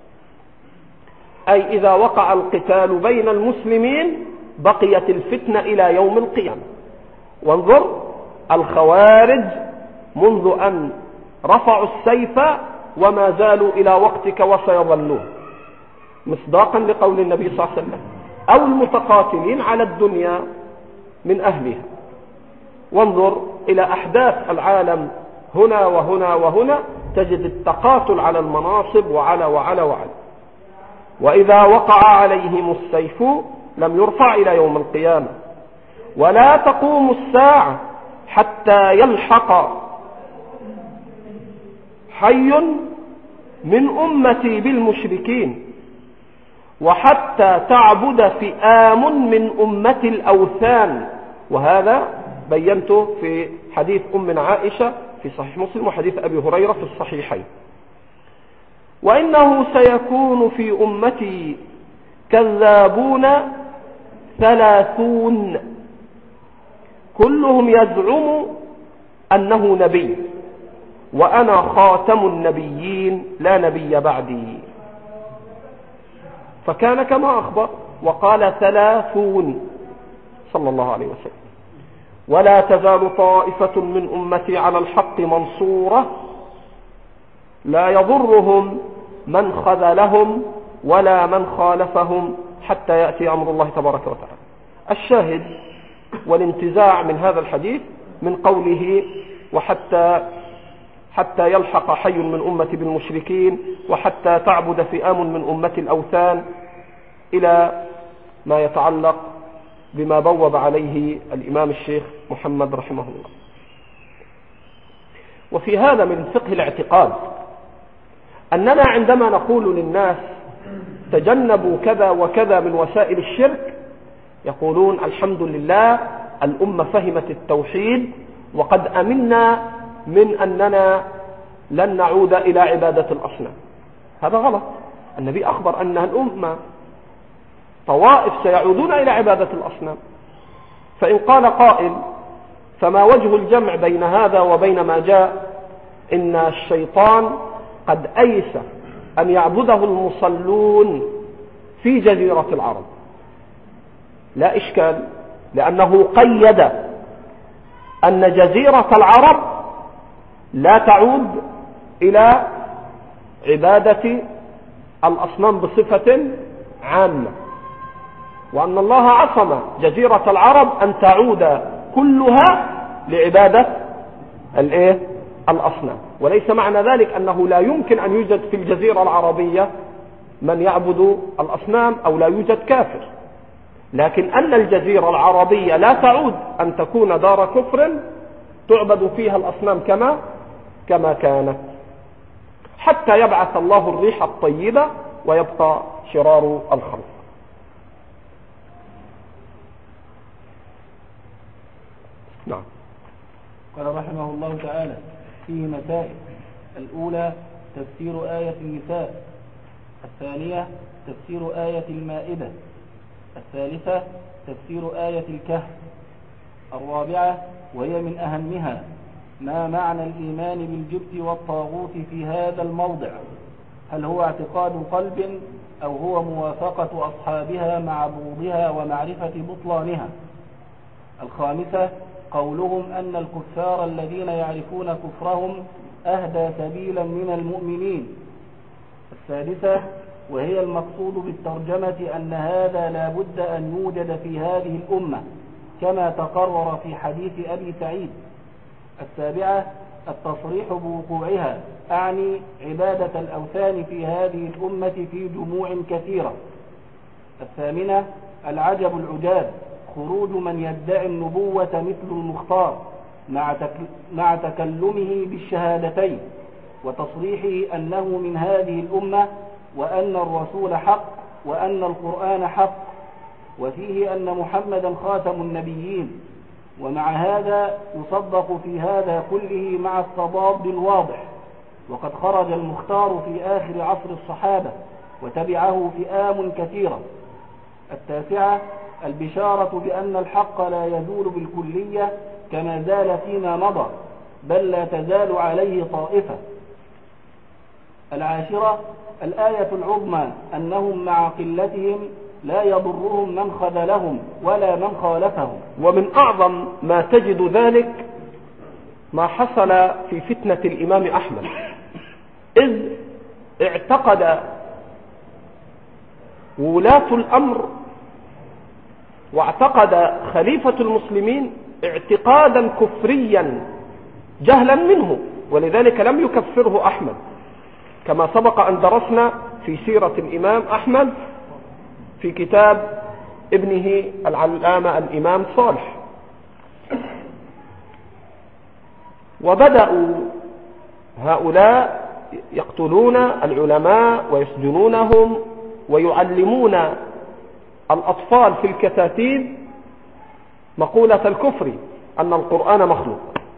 أي إذا وقع القتال بين المسلمين بقيت الفتنة إلى يوم القيامة. وانظر الخوارج منذ أن رفعوا السيف وما زالوا إلى وقتك وسيظلون، مصداقا لقول النبي صلى الله عليه وسلم: أو المتقاتلين على الدنيا من أهلها. وانظر إلى أحداث العالم هنا وهنا وهنا، تجد التقاتل على المناصب وعلى وعلى وعلى. وإذا وقع عليهم السيف لم يرفع إلى يوم القيامة، ولا تقوم الساعة حتى يلحق حي من أمتي بالمشركين، وحتى تعبد فئام من أمة الأوثان. وهذا بينته في حديث أم عائشة في صحيح مسلم وحديث أبي هريرة في الصحيحين. وإنه سيكون في أمتي كذابون ثلاثون كلهم يزعم أنه نبي، وأنا خاتم النبيين لا نبي بعدي. فكان كما أخبر وقال ثلاثون صلى الله عليه وسلم: ولا تزال طائفة من أمتي على الحق منصورة لا يضرهم من خذلهم ولا من خالفهم حتى يأتي أمر الله تبارك وتعالى. الشاهد والانتزاع من هذا الحديث من قوله: وحتى حتى يلحق حي من أمتي بالمشركين، وحتى تعبد فئام من أمتي الأوثان، إلى ما يتعلق بما بوب عليه الإمام الشيخ محمد رحمه الله. وفي هذا من فقه الاعتقاد أننا عندما نقول للناس تجنبوا كذا وكذا من وسائل الشرك، يقولون: الحمد لله الأمة فهمت التوحيد وقد أمنا من أننا لن نعود إلى عبادة الأصنام. هذا غلط. النبي أخبر أن الأمة طوائف سيعودون إلى عبادة الأصنام. فإن قال قائل: فما وجه الجمع بين هذا وبين ما جاء إن الشيطان قد أيس أن يعبده المصلون في جزيرة العرب؟ لا إشكال، لأنه قيد أن جزيرة العرب لا تعود إلى عبادة الأصنام بصفة عامة، وأن الله عصم جزيرة العرب أن تعود كلها لعبادة الإيه؟ الأصنام. وليس معنى ذلك أنه لا يمكن أن يوجد في الجزيرة العربية من يعبد الأصنام أو لا يوجد كافر، لكن أن الجزيرة العربية لا تعود أن تكون دار كفر تعبد فيها الأصنام كما كما كانت، حتى يبعث الله الريح الطيبة ويبقى شرار الخلق. نعم. قال رحمه الله تعالى: فيه مسائل: الأولى تفسير آية النساء، الثانية تفسير آية المائدة، الثالثة تفسير آية الكهف، الرابعة وهي من أهمها ما معنى الإيمان بالجبت والطاغوت في هذا الموضع، هل هو اعتقاد قلب أو هو موافقة أصحابها مع بغضها ومعرفة بطلانها. الخامسة قولهم أن الكفار الذين يعرفون كفرهم أهدى سبيلا من المؤمنين. السادسة وهي المقصود بالترجمة أن هذا لا بد أن يوجد في هذه الأمة كما تقرر في حديث أبي سعيد. السابعة التصريح بوقوعها، أعني عبادة الأوثان في هذه الأمة في جموع كثيرة. الثامنة العجب العجاب، خروج من يدعي النبوة مثل المختار مع, تك... مع تكلمه بالشهادتين وتصريحه أنه من هذه الأمة وأن الرسول حق وأن القرآن حق، وفيه أن محمدا خاتم النبيين. ومع هذا يصدق في هذا كله مع التضاد الواضح، وقد خرج المختار في آخر عصر الصحابة وتبعه فئام كثيرة. التاسعة البشارة بأن الحق لا يزول بالكلية كما زال فيما مضى، بل لا تزال عليه طائفة. العاشرة الآية العظمى أنهم مع قلتهم لا يضرهم من خذلهم ولا من خالفهم. ومن أعظم ما تجد ذلك ما حصل في فتنة الإمام أحمد، إذ اعتقد ولاة الأمر واعتقد خليفة المسلمين اعتقادا كفريا جهلا منه، ولذلك لم يكفره أحمد، كما سبق أن درسنا في سيرة الإمام أحمد في كتاب ابنه العلامة الإمام صالح. وبدأوا هؤلاء يقتلون العلماء ويسجنونهم ويعلمون الأطفال في الكتاتيب مقولة الكفر أن القرآن مخلوق،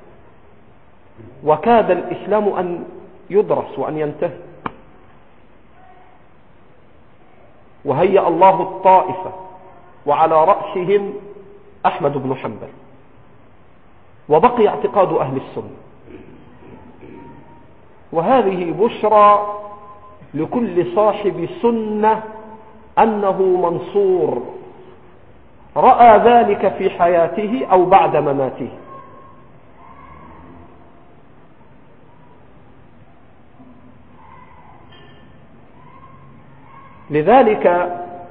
وكاد الإسلام أن يدرس وأن ينتهي. وهيأ الله الطائفة وعلى رأسهم أحمد بن حنبل، وبقي اعتقاد أهل السنة. وهذه بشرى لكل صاحب سنة أنه منصور رأى ذلك في حياته أو بعد مماته. لذلك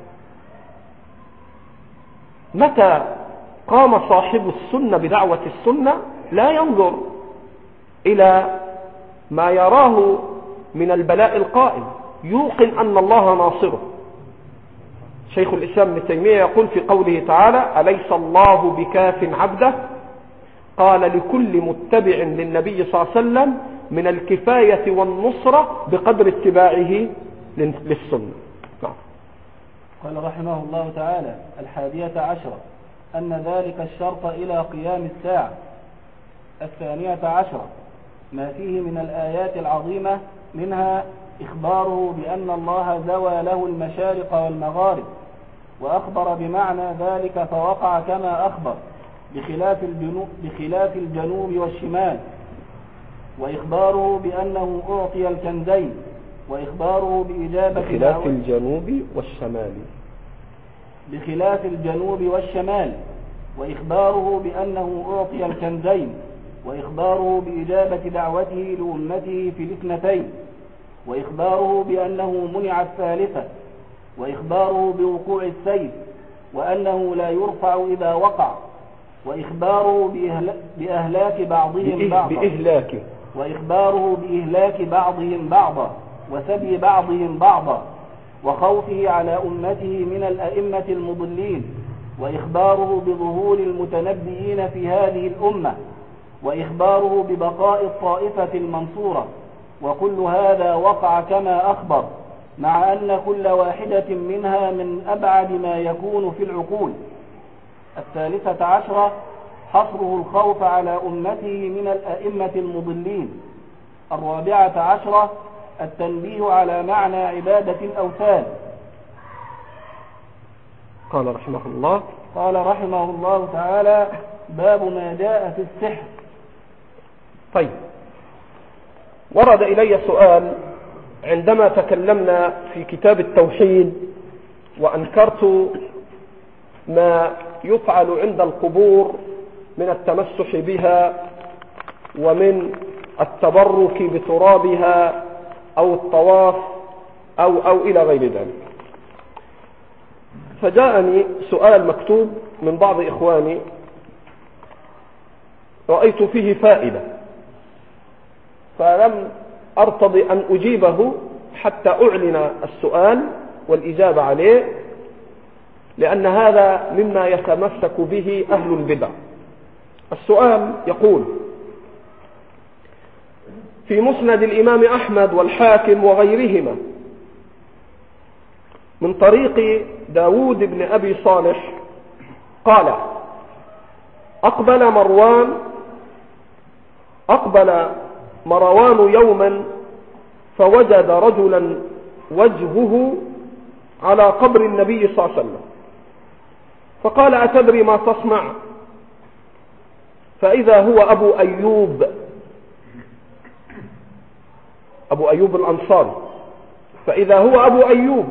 متى قام صاحب السنة بدعوة السنة لا ينظر إلى ما يراه من البلاء القائم، يوقن أن الله ناصره. شيخ الإسلام ابن تيمية يقول في قوله تعالى: أليس الله بكاف عبده؟ قال: لكل متبع للنبي صلى الله عليه وسلم من الكفاية والنصرة بقدر اتباعه للسنة. قال رحمه الله تعالى: الحادية عشرة أن ذلك الشرط إلى قيام الساعة. الثانية عشرة ما فيه من الآيات العظيمة، منها إخباره بأن الله زوى له المشارق والمغارب، وأخبر بمعنى ذلك فوقع كما أخبر، بخلاف الجنوب, بخلاف الجنوب والشمال. وإخباره بأنه أعطي الكنزين، وإخباره بإجابة بخلاف الجنوب والشمال بخلاف الجنوب والشمال وإخباره بأنه أعطي الكنزين، وإخباره بإجابة دعوته لأمته في الاثنتين، وإخباره بأنه منع الثالثة، وإخباره بوقوع السيف وأنه لا يرفع إذا وقع، وإخباره بإهلاك بعضهم بعضا بإهلاك وإخباره بإهلاك بعضهم بعضا وسبي بعضهم بعضا، وخوفه على أمته من الأئمة المضلين، وإخباره بظهور المتنبئين في هذه الأمة، وإخباره ببقاء الطائفة المنصورة. وكل هذا وقع كما أخبر، مع أن كل واحدة منها من أبعد ما يكون في العقول. الثالثة عشرة حصره الخوف على أمته من الأئمة المضلين. الرابعة عشرة التنبيه على معنى عبادة الأوثان. قال رحمه الله قال رحمه الله تعالى: باب ما جاء في السحر. طيب، ورد إلي سؤال عندما تكلمنا في كتاب التوحيد وأنكرت ما يفعل عند القبور من التمسح بها ومن التبرك بترابها أو الطواف أو, أو إلى غير ذلك. فجاءني سؤال مكتوب من بعض إخواني رأيت فيه فائدة، فلم أرتضي أن أجيبه حتى أعلن السؤال والإجابة عليه، لأن هذا مما يتمسك به أهل البدع. السؤال يقول: في مسند الإمام أحمد والحاكم وغيرهما من طريق داود بن أبي صالح قال: أقبل مروان أقبل مروان يوما فوجد رجلا وجهه على قبر النبي صلى الله عليه وسلم، فقال: أتدري ما تصنع؟ فإذا هو أبو أيوب أبو أيوب الأنصاري فإذا هو أبو أيوب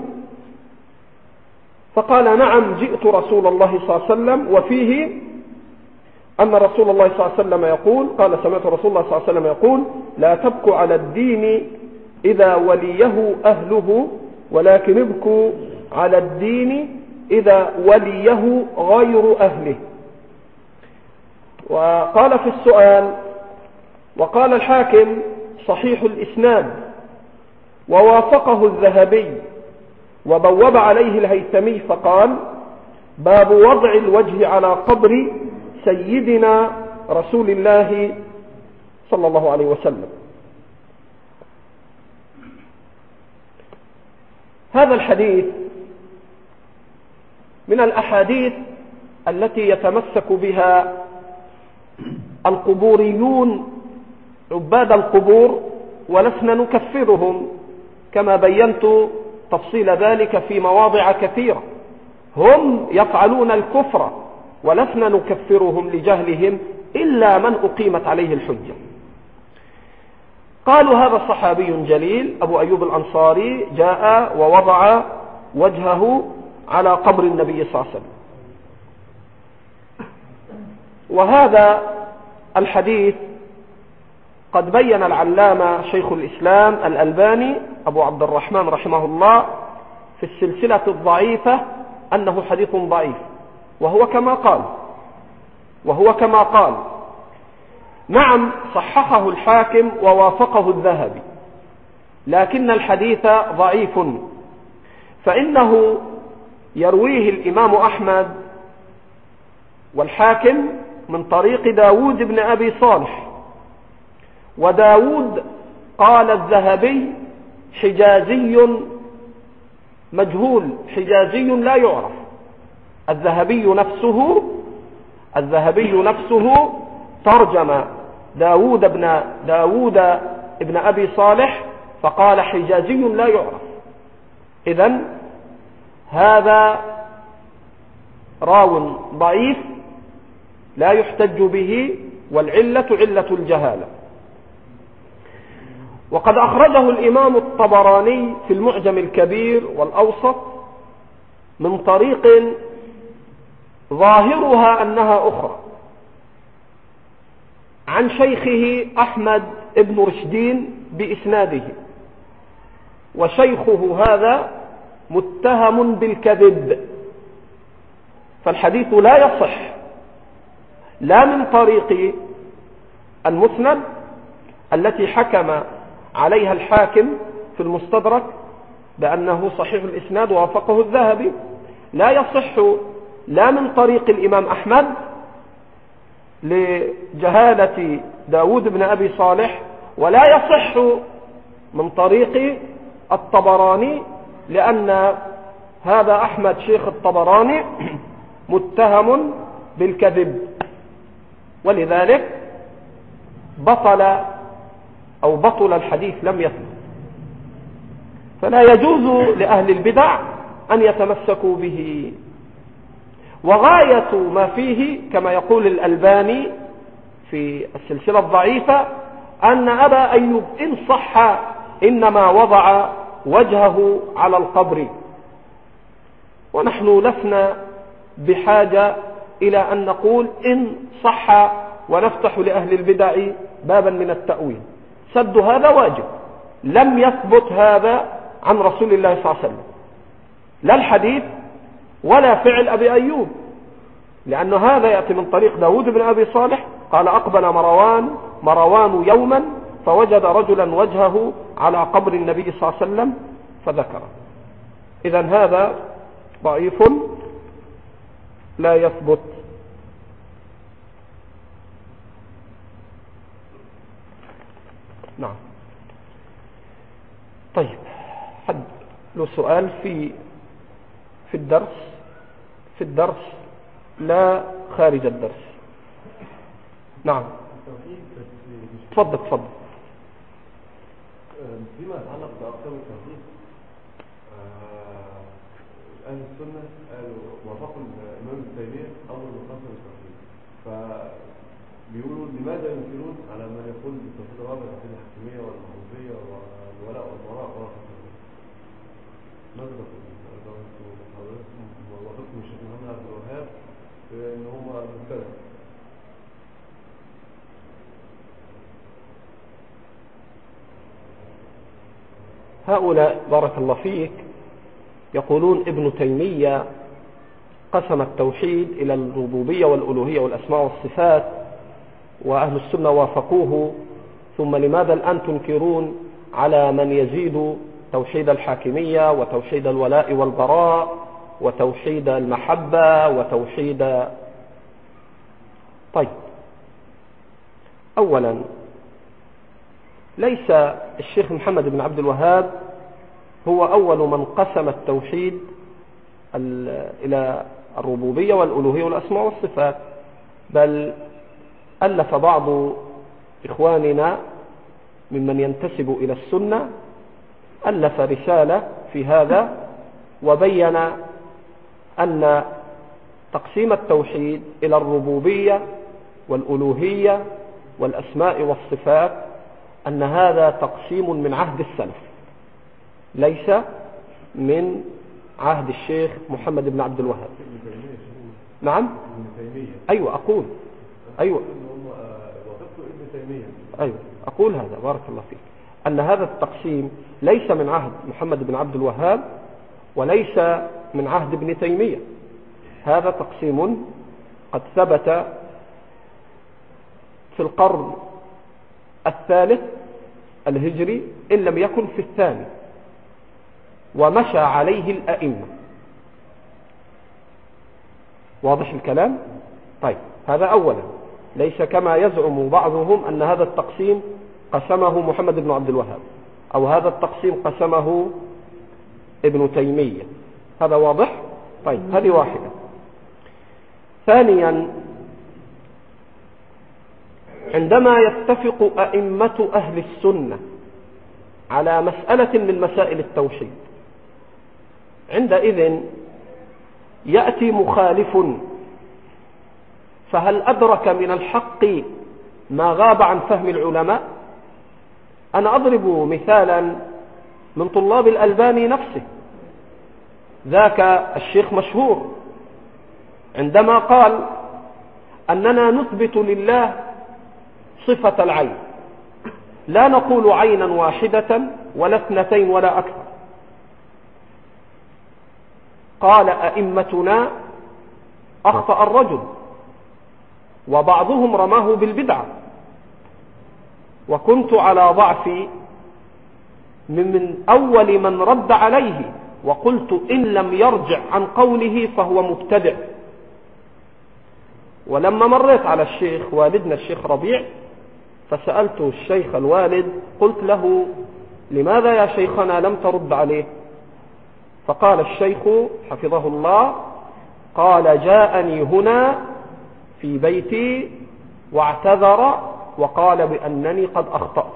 فقال: نعم، جئت رسول الله صلى الله عليه وسلم، وفيه أن رسول الله صلى الله عليه وسلم يقول قال سمعت رسول الله صلى الله عليه وسلم يقول: لا تبكوا على الدين إذا وليه أهله، ولكن ابكوا على الدين إذا وليه غير أهله. وقال في السؤال: وقال الحاكم صحيح الإسناد، ووافقه الذهبي، وبوب عليه الهيثمي فقال: باب وضع الوجه على قبر سيدنا رسول الله صلى الله عليه وسلم. هذا الحديث من الأحاديث التي يتمسك بها القبوريون عباد القبور، ولسنا نكفرهم كما بينت تفصيل ذلك في مواضع كثيرة. هم يفعلون الكفر ولسنا نكفرهم لجهلهم إلا من أقيمت عليه الحجة. قالوا هذا صحابي جليل أبو أيوب الأنصاري جاء ووضع وجهه على قبر النبي صلى الله عليه وسلم. وهذا الحديث قد بين العلامة شيخ الإسلام الألباني أبو عبد الرحمن رحمه الله في السلسلة الضعيفة أنه حديث ضعيف، وهو كما قال وهو كما قال نعم صححه الحاكم ووافقه الذهبي، لكن الحديث ضعيف، فإنه يرويه الإمام أحمد والحاكم من طريق داود بن أبي صالح، وداود قال الذهبي حجازي مجهول، حجازي لا يعرف. الذهبي نفسه الذهبي نفسه ترجم داود بن داود ابن أبي صالح فقال حجازي لا يعرف. إذن هذا راو ضعيف لا يحتج به، والعلة علة الجهالة. وقد أخرجه الإمام الطبراني في المعجم الكبير والأوسط من طريق ظاهرها أنها أخرى عن شيخه أحمد بن رشدين بإسناده، وشيخه هذا متهم بالكذب، فالحديث لا يصح لا من طريق المسند التي حكم عليها الحاكم في المستدرك بأنه صحيح الإسناد ووافقه الذهبي، لا يصح لا من طريق الإمام أحمد لجهالة داود بن أبي صالح، ولا يصح من طريق الطبراني لأن هذا أحمد شيخ الطبراني متهم بالكذب، ولذلك بطل أو بطل الحديث لم يثبت. فلا يجوز لأهل البدع أن يتمسكوا به. وغاية ما فيه كما يقول الألباني في السلسلة الضعيفة أن أبا أيوب إن صح إنما وضع وجهه على القبر، ونحن لسنا بحاجة إلى أن نقول إن صح ونفتح لأهل البدع بابا من التأويل. سد هذا واجب، لم يثبت هذا عن رسول الله صلى الله عليه وسلم، لا الحديث ولا فعل أبي أيوب، لأن هذا يأتي من طريق داود بن أبي صالح قال أقبل مروان مروان يوما فوجد رجلا وجهه على قبر النبي صلى الله عليه وسلم فذكره. إذن هذا ضعيف لا يثبت. نعم. طيب، حد له سؤال في في الدرس في الدرس لا خارج الدرس؟ نعم تفضل تفضل. فيما يتعلق بأقسام التوحيد، أهل السنة قالوا وافقوا الإمام ابن تيمية أول من قسم التوحيد، فبيقولوا لماذا ينكرون على من يقول بالتوحيد الرابع التوحيد الحكمية والمعروفية والولاء والبراء ورحمة الله؟ ماذا تقول؟ وافقتم الشيخ محمد عبد الوهاب إن هم مبتدع. هؤلاء بارك الله فيك يقولون ابن تيمية قسم التوحيد إلى الربوبية والألوهية والأسماء والصفات، وأهل السنة وافقوه، ثم لماذا الآن تنكرون على من يزيد توحيد الحاكمية وتوحيد الولاء والبراء وتوحيد المحبة وتوحيد. طيب، أولا ليس الشيخ محمد بن عبد الوهاب هو أول من قسم التوحيد إلى الربوبية والألوهية والأسماء والصفات، بل ألف بعض إخواننا ممن ينتسب إلى السنة ألف رسالة في هذا وبين أن تقسيم التوحيد إلى الربوبية والألوهية والأسماء والصفات أن هذا تقسيم من عهد السلف ليس من عهد الشيخ محمد بن عبد الوهاب. نعم أيوة أقول أيوة أيوة أقول هذا بارك الله فيك، أن هذا التقسيم ليس من عهد محمد بن عبد الوهاب وليس من عهد ابن تيمية. هذا تقسيم قد ثبت في القرن الثالث الهجري إن لم يكن في الثاني، ومشى عليه الأئمة. واضح الكلام؟ طيب هذا أولا، ليس كما يزعم بعضهم أن هذا التقسيم قسمه محمد بن عبد الوهاب أو هذا التقسيم قسمه ابن تيمية. هذا واضح؟ طيب هذه واحدة. ثانيا، عندما يتفق أئمة أهل السنة على مسألة من مسائل التوحيد، عندئذ يأتي مخالف، فهل أدرك من الحق ما غاب عن فهم العلماء؟ أنا أضرب مثالا من طلاب الألباني نفسه، ذاك الشيخ مشهور عندما قال أننا نثبت لله صفة العين، لا نقول عينا واحدة ولا اثنتين ولا أكثر. قال أئمتنا أخطأ الرجل، وبعضهم رماه بالبدعة، وكنت على ضعفي من أول من رد عليه، وقلت إن لم يرجع عن قوله فهو مبتدع. ولما مريت على الشيخ والدنا الشيخ ربيع فسألت الشيخ الوالد، قلت له لماذا يا شيخنا لم ترد عليه؟ فقال الشيخ حفظه الله، قال جاءني هنا في بيتي واعتذر وقال بأنني قد أخطأت.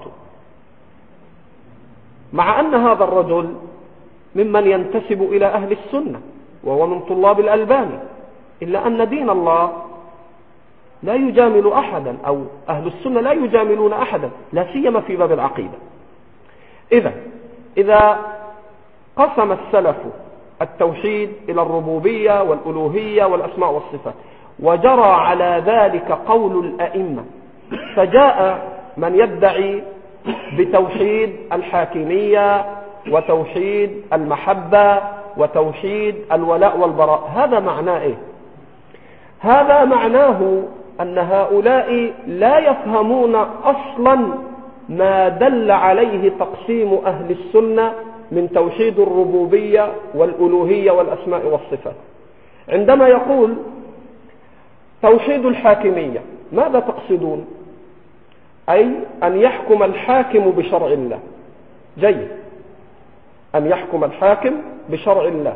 مع أن هذا الرجل ممن ينتسب إلى أهل السنة وهو من طلاب الألباني، إلا أن دين الله لا يجامل أحدا، أو أهل السنة لا يجاملون أحدا، لا سيما في باب العقيدة. إذا إذا قسم السلف التوحيد إلى الربوبية والألوهية والأسماء والصفات، وجرى على ذلك قول الأئمة، فجاء من يدعي بتوحيد الحاكمية وتوحيد المحبة وتوحيد الولاء والبراء، هذا معناه إيه؟ هذا معناه أن هؤلاء لا يفهمون أصلا ما دل عليه تقسيم أهل السنة من توحيد الربوبية والألوهية والأسماء والصفات. عندما يقول توحيد الحاكمية، ماذا تقصدون؟ أي أن يحكم الحاكم بشرع الله. جيد، أن يحكم الحاكم بشرع الله،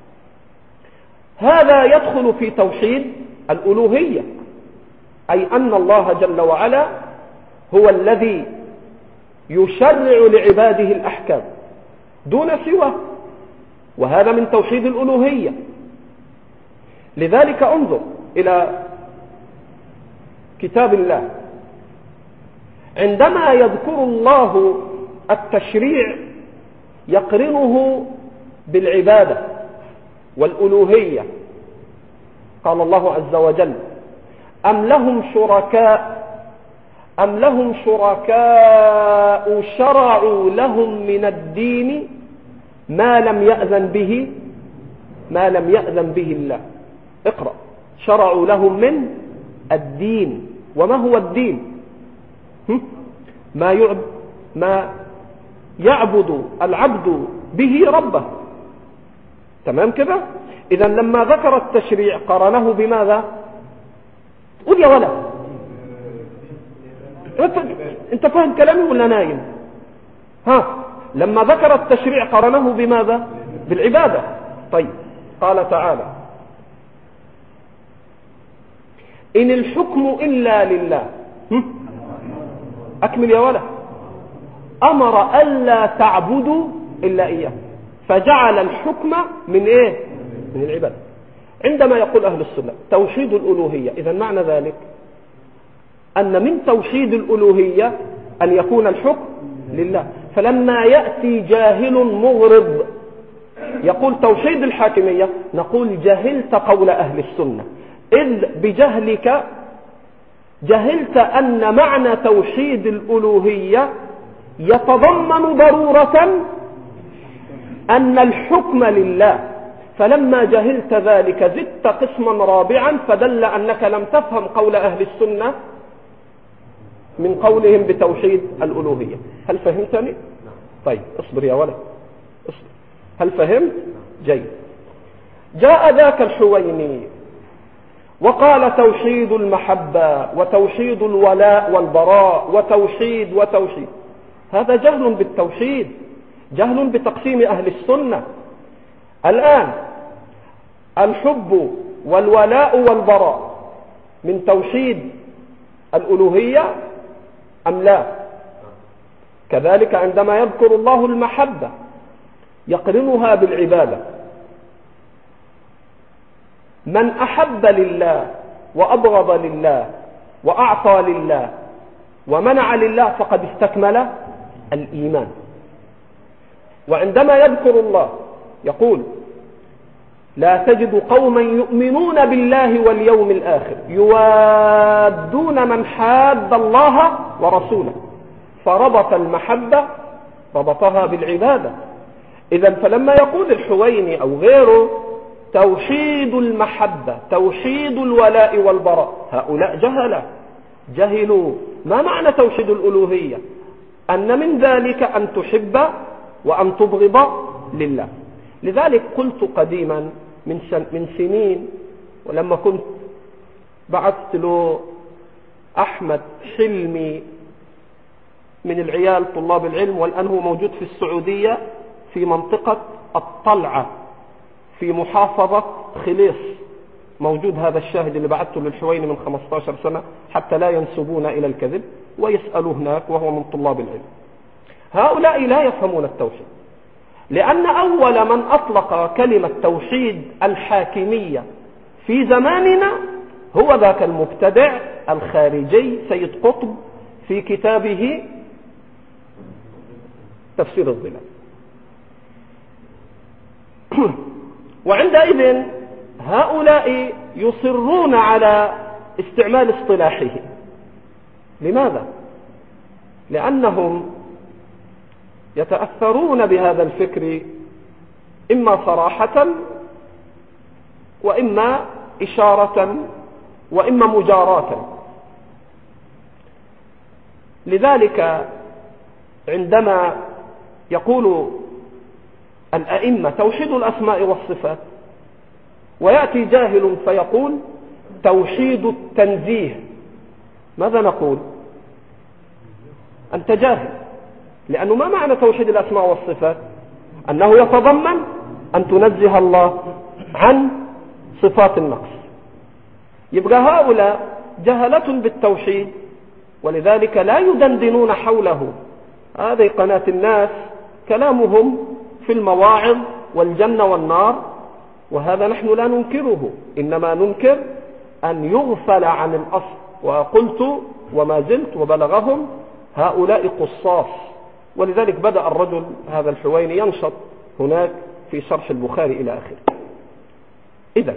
هذا يدخل في توحيد الألوهية، أي أن الله جل وعلا هو الذي يشرع لعباده الأحكام دون سواه، وهذا من توحيد الألوهية. لذلك انظر إلى كتاب الله، عندما يذكر الله التشريع يقرنه بالعبادة والألوهية. قال الله عز وجل: أم لهم شركاء أم لهم شركاء شرعوا لهم من الدين ما لم يأذن به ما لم يأذن به الله. اقرأ: شرعوا لهم من الدين. وما هو الدين؟ ما يعبد ما يعبد العبد به ربه. تمام كده؟ إذا لما ذكر التشريع قرنه بماذا؟ قل يا ولد، انت فاهم كلامي ولا نايم؟ ها، لما ذكر التشريع قرنه بماذا؟ بالعبادة. طيب، قال تعالى: إن الحكم إلا لله. أكمل يا ولد. أمر ألا تعبدوا إلا إياه، فجعل الحكم من إيه؟ من العبادة. عندما يقول أهل السنة توحيد الألوهية، إذا معنى ذلك أن من توحيد الألوهية أن يكون الحكم لله. فلما يأتي جاهل مغرض يقول توحيد الحاكمية، نقول جهلت قول أهل السنة، إذ بجهلك جهلت أن معنى توحيد الألوهية يتضمن ضرورة أن الحكم لله. فلما جهلت ذلك زدت قسما رابعا، فدل أنك لم تفهم قول أهل السنة من قولهم بتوحيد الألوهية. هل فهمتني؟ طيب اصبر يا ولد اصبر. هل فهمت؟ جيد. جاء ذاك الحويني وقال توحيد المحبة وتوحيد الولاء والبراء وتوحيد وتوحيد. هذا جهل بالتوحيد، جهل بتقسيم أهل السنة. الآن الحب والولاء والبراء من توحيد الألوهية أم لا؟ كذلك عندما يذكر الله المحبة يقرنها بالعبادة. من أحب لله وأبغض لله وأعطى لله ومنع لله فقد استكمل الإيمان. وعندما يذكر الله يقول لا تجد قوما يؤمنون بالله واليوم الآخر يوادون من حاد الله ورسوله، فربط المحبة ربطها بالعبادة. إذن فلما يقول الحويني أو غيره توحيد المحبة توحيد الولاء والبراء، هؤلاء جهلة جهلوا ما معنى توحيد الألوهية، أن من ذلك أن تحب وأن تبغض لله. لذلك قلت قديما من, سن من سنين، ولما كنت بعثت له أحمد حلمي من العيال طلاب العلم، والآن هو موجود في السعودية في منطقة الطلعة في محافظة خليص، موجود هذا الشاهد اللي بعثته للحويني من خمسة عشر سنة حتى لا ينسبون إلى الكذب ويسألوا هناك، وهو من طلاب العلم. هؤلاء لا يفهمون التوحيد، لأن أول من أطلق كلمة توحيد الحاكمية في زماننا هو ذاك المبتدع الخارجي سيد قطب في كتابه تفسير الظلال. وعندئذ هؤلاء يصرون على استعمال اصطلاحه. لماذا؟ لأنهم يتأثرون بهذا الفكر إما صراحة وإما إشارة وإما مجاراة. لذلك عندما يقول الأئمة توحيد الأسماء والصفات ويأتي جاهل فيقول توحيد التنزيه، ماذا نقول؟ أنت جاهل، لأنه ما معنى توحيد الأسماء والصفات؟ أنه يتضمن أن تنزه الله عن صفات النقص. يبقى هؤلاء جهلة بالتوحيد، ولذلك لا يدندنون حوله. هذه قناة الناس كلامهم في المواعظ والجنة والنار، وهذا نحن لا ننكره، إنما ننكر أن يغفل عن الأصل. وقلت وما زلت وبلغهم هؤلاء قصاص. ولذلك بدأ الرجل هذا الحويني ينشط هناك في شرح البخاري إلى آخره. إذا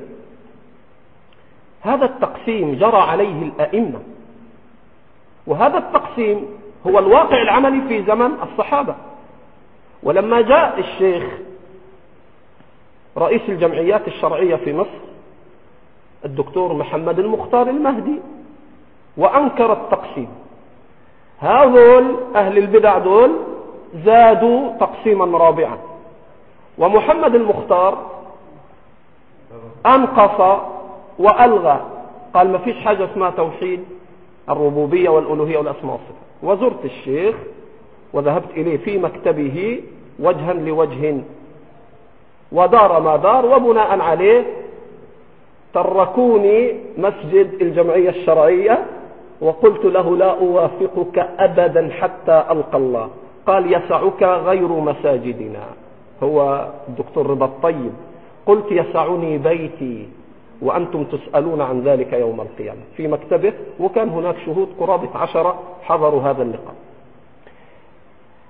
هذا التقسيم جرى عليه الأئمة، وهذا التقسيم هو الواقع العملي في زمن الصحابة. ولما جاء الشيخ رئيس الجمعيات الشرعية في مصر الدكتور محمد المختار المهدي وأنكر التقسيم، هذول أهل البدع دول زادوا تقسيما رابعا، ومحمد المختار أنقص وألغى، قال ما فيش حاجة اسمها توحيد الربوبية والألوهية والأسماء والصفات. وزرت الشيخ وذهبت إليه في مكتبه وجها لوجه، ودار ما دار، وبناء عليه تركوني مسجد الجمعية الشرعية، وقلت له لا أوافقك أبدا حتى ألقى الله. قال يسعك غير مساجدنا، هو الدكتور رضا الطيب. قلت يسعني بيتي وأنتم تسألون عن ذلك يوم القيامة، في مكتبه. وكان هناك شهود قرابة عشرة حضروا هذا اللقاء.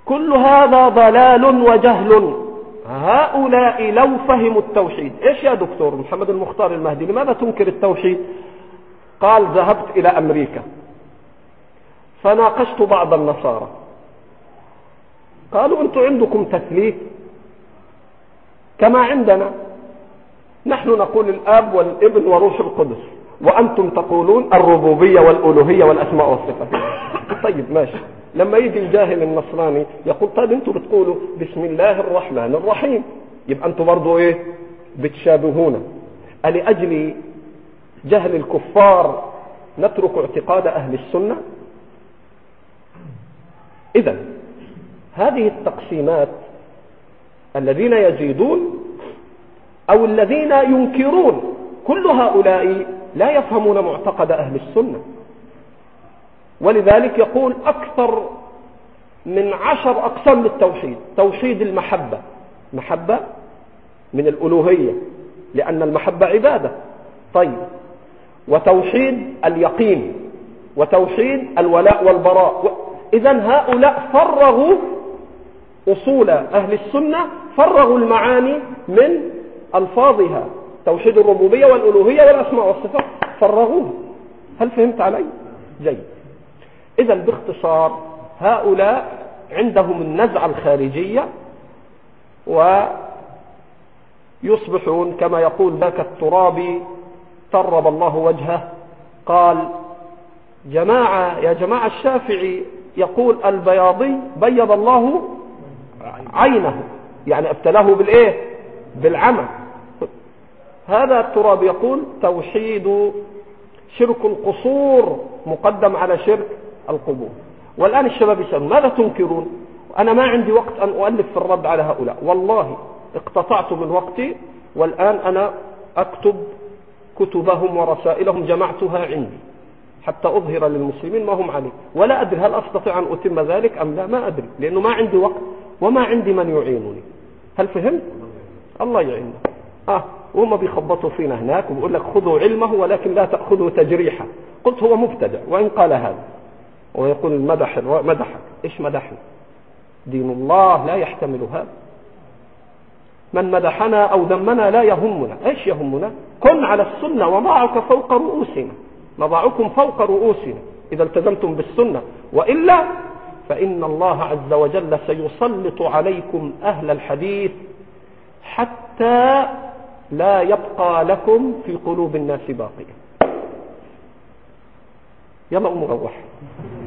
كل هذا ضلال وجهل. هؤلاء لو فهموا التوحيد، ايش يا دكتور محمد المختار المهدي لماذا تنكر التوحيد؟ قال ذهبت الى امريكا فناقشت بعض النصارى، قالوا انتم عندكم تثليث كما عندنا، نحن نقول الاب والابن وروح القدس، وانتم تقولون الربوبية والالوهية والاسماء والصفات. طيب ماشي. لما يجي الجاهل النصراني يقول طيب انتم بتقولوا بسم الله الرحمن الرحيم، يبقى انتم برضو ايه بتشابهونا. ألأجل جهل الكفار نترك اعتقاد اهل السنة؟ اذا هذه التقسيمات الذين يزيدون او الذين ينكرون كل هؤلاء لا يفهمون معتقد اهل السنة. ولذلك يقول أكثر من عشر أقسام للتوحيد. توحيد المحبة، محبة من الألوهية لأن المحبة عبادة. طيب، وتوحيد اليقين، وتوحيد الولاء والبراء. إذن هؤلاء فرغوا أصول أهل السنة، فرغوا المعاني من ألفاظها، توحيد الربوبية والألوهية والأسماء والصفات فرغوها. هل فهمت علي؟ جيد. إذن باختصار هؤلاء عندهم النزعة الخارجية ويصبحون كما يقول ذاك الترابي طرب الله وجهه، قال جماعة يا جماعة الشافعي يقول البياضي بيض الله عينه، يعني ابتلاه بالإيه؟ بالعمى. هذا الترابي يقول توحيد شرك القصور مقدم على شرك القبور. والآن الشباب يسألون ماذا تنكرون؟ أنا ما عندي وقت أن أؤلف في الرد على هؤلاء، والله اقتطعت من وقتي، والآن أنا أكتب كتبهم ورسائلهم جمعتها عندي حتى أظهر للمسلمين ما هم عليه، ولا أدري هل أستطيع أن أتم ذلك أم لا، ما أدري، لأنه ما عندي وقت وما عندي من يعينني. هل فهمت؟ الله يعيننا. آه وهم بيخبطوا فينا هناك وبيقول لك خذوا علمه ولكن لا تأخذوا تجريحه. قلت هو مبتدع وإن قال هذا، ويقول مدح مدحك. إيش مدحنا؟ دين الله لا يحتمل هذا. من مدحنا أو ذمنا لا يهمنا. إيش يهمنا؟ كن على السنة وضعك فوق رؤوسنا، نضعكم فوق رؤوسنا إذا التزمتم بالسنة، وإلا فإن الله عز وجل سيسلط عليكم أهل الحديث حتى لا يبقى لكم في قلوب الناس باقية. يلا أم روح.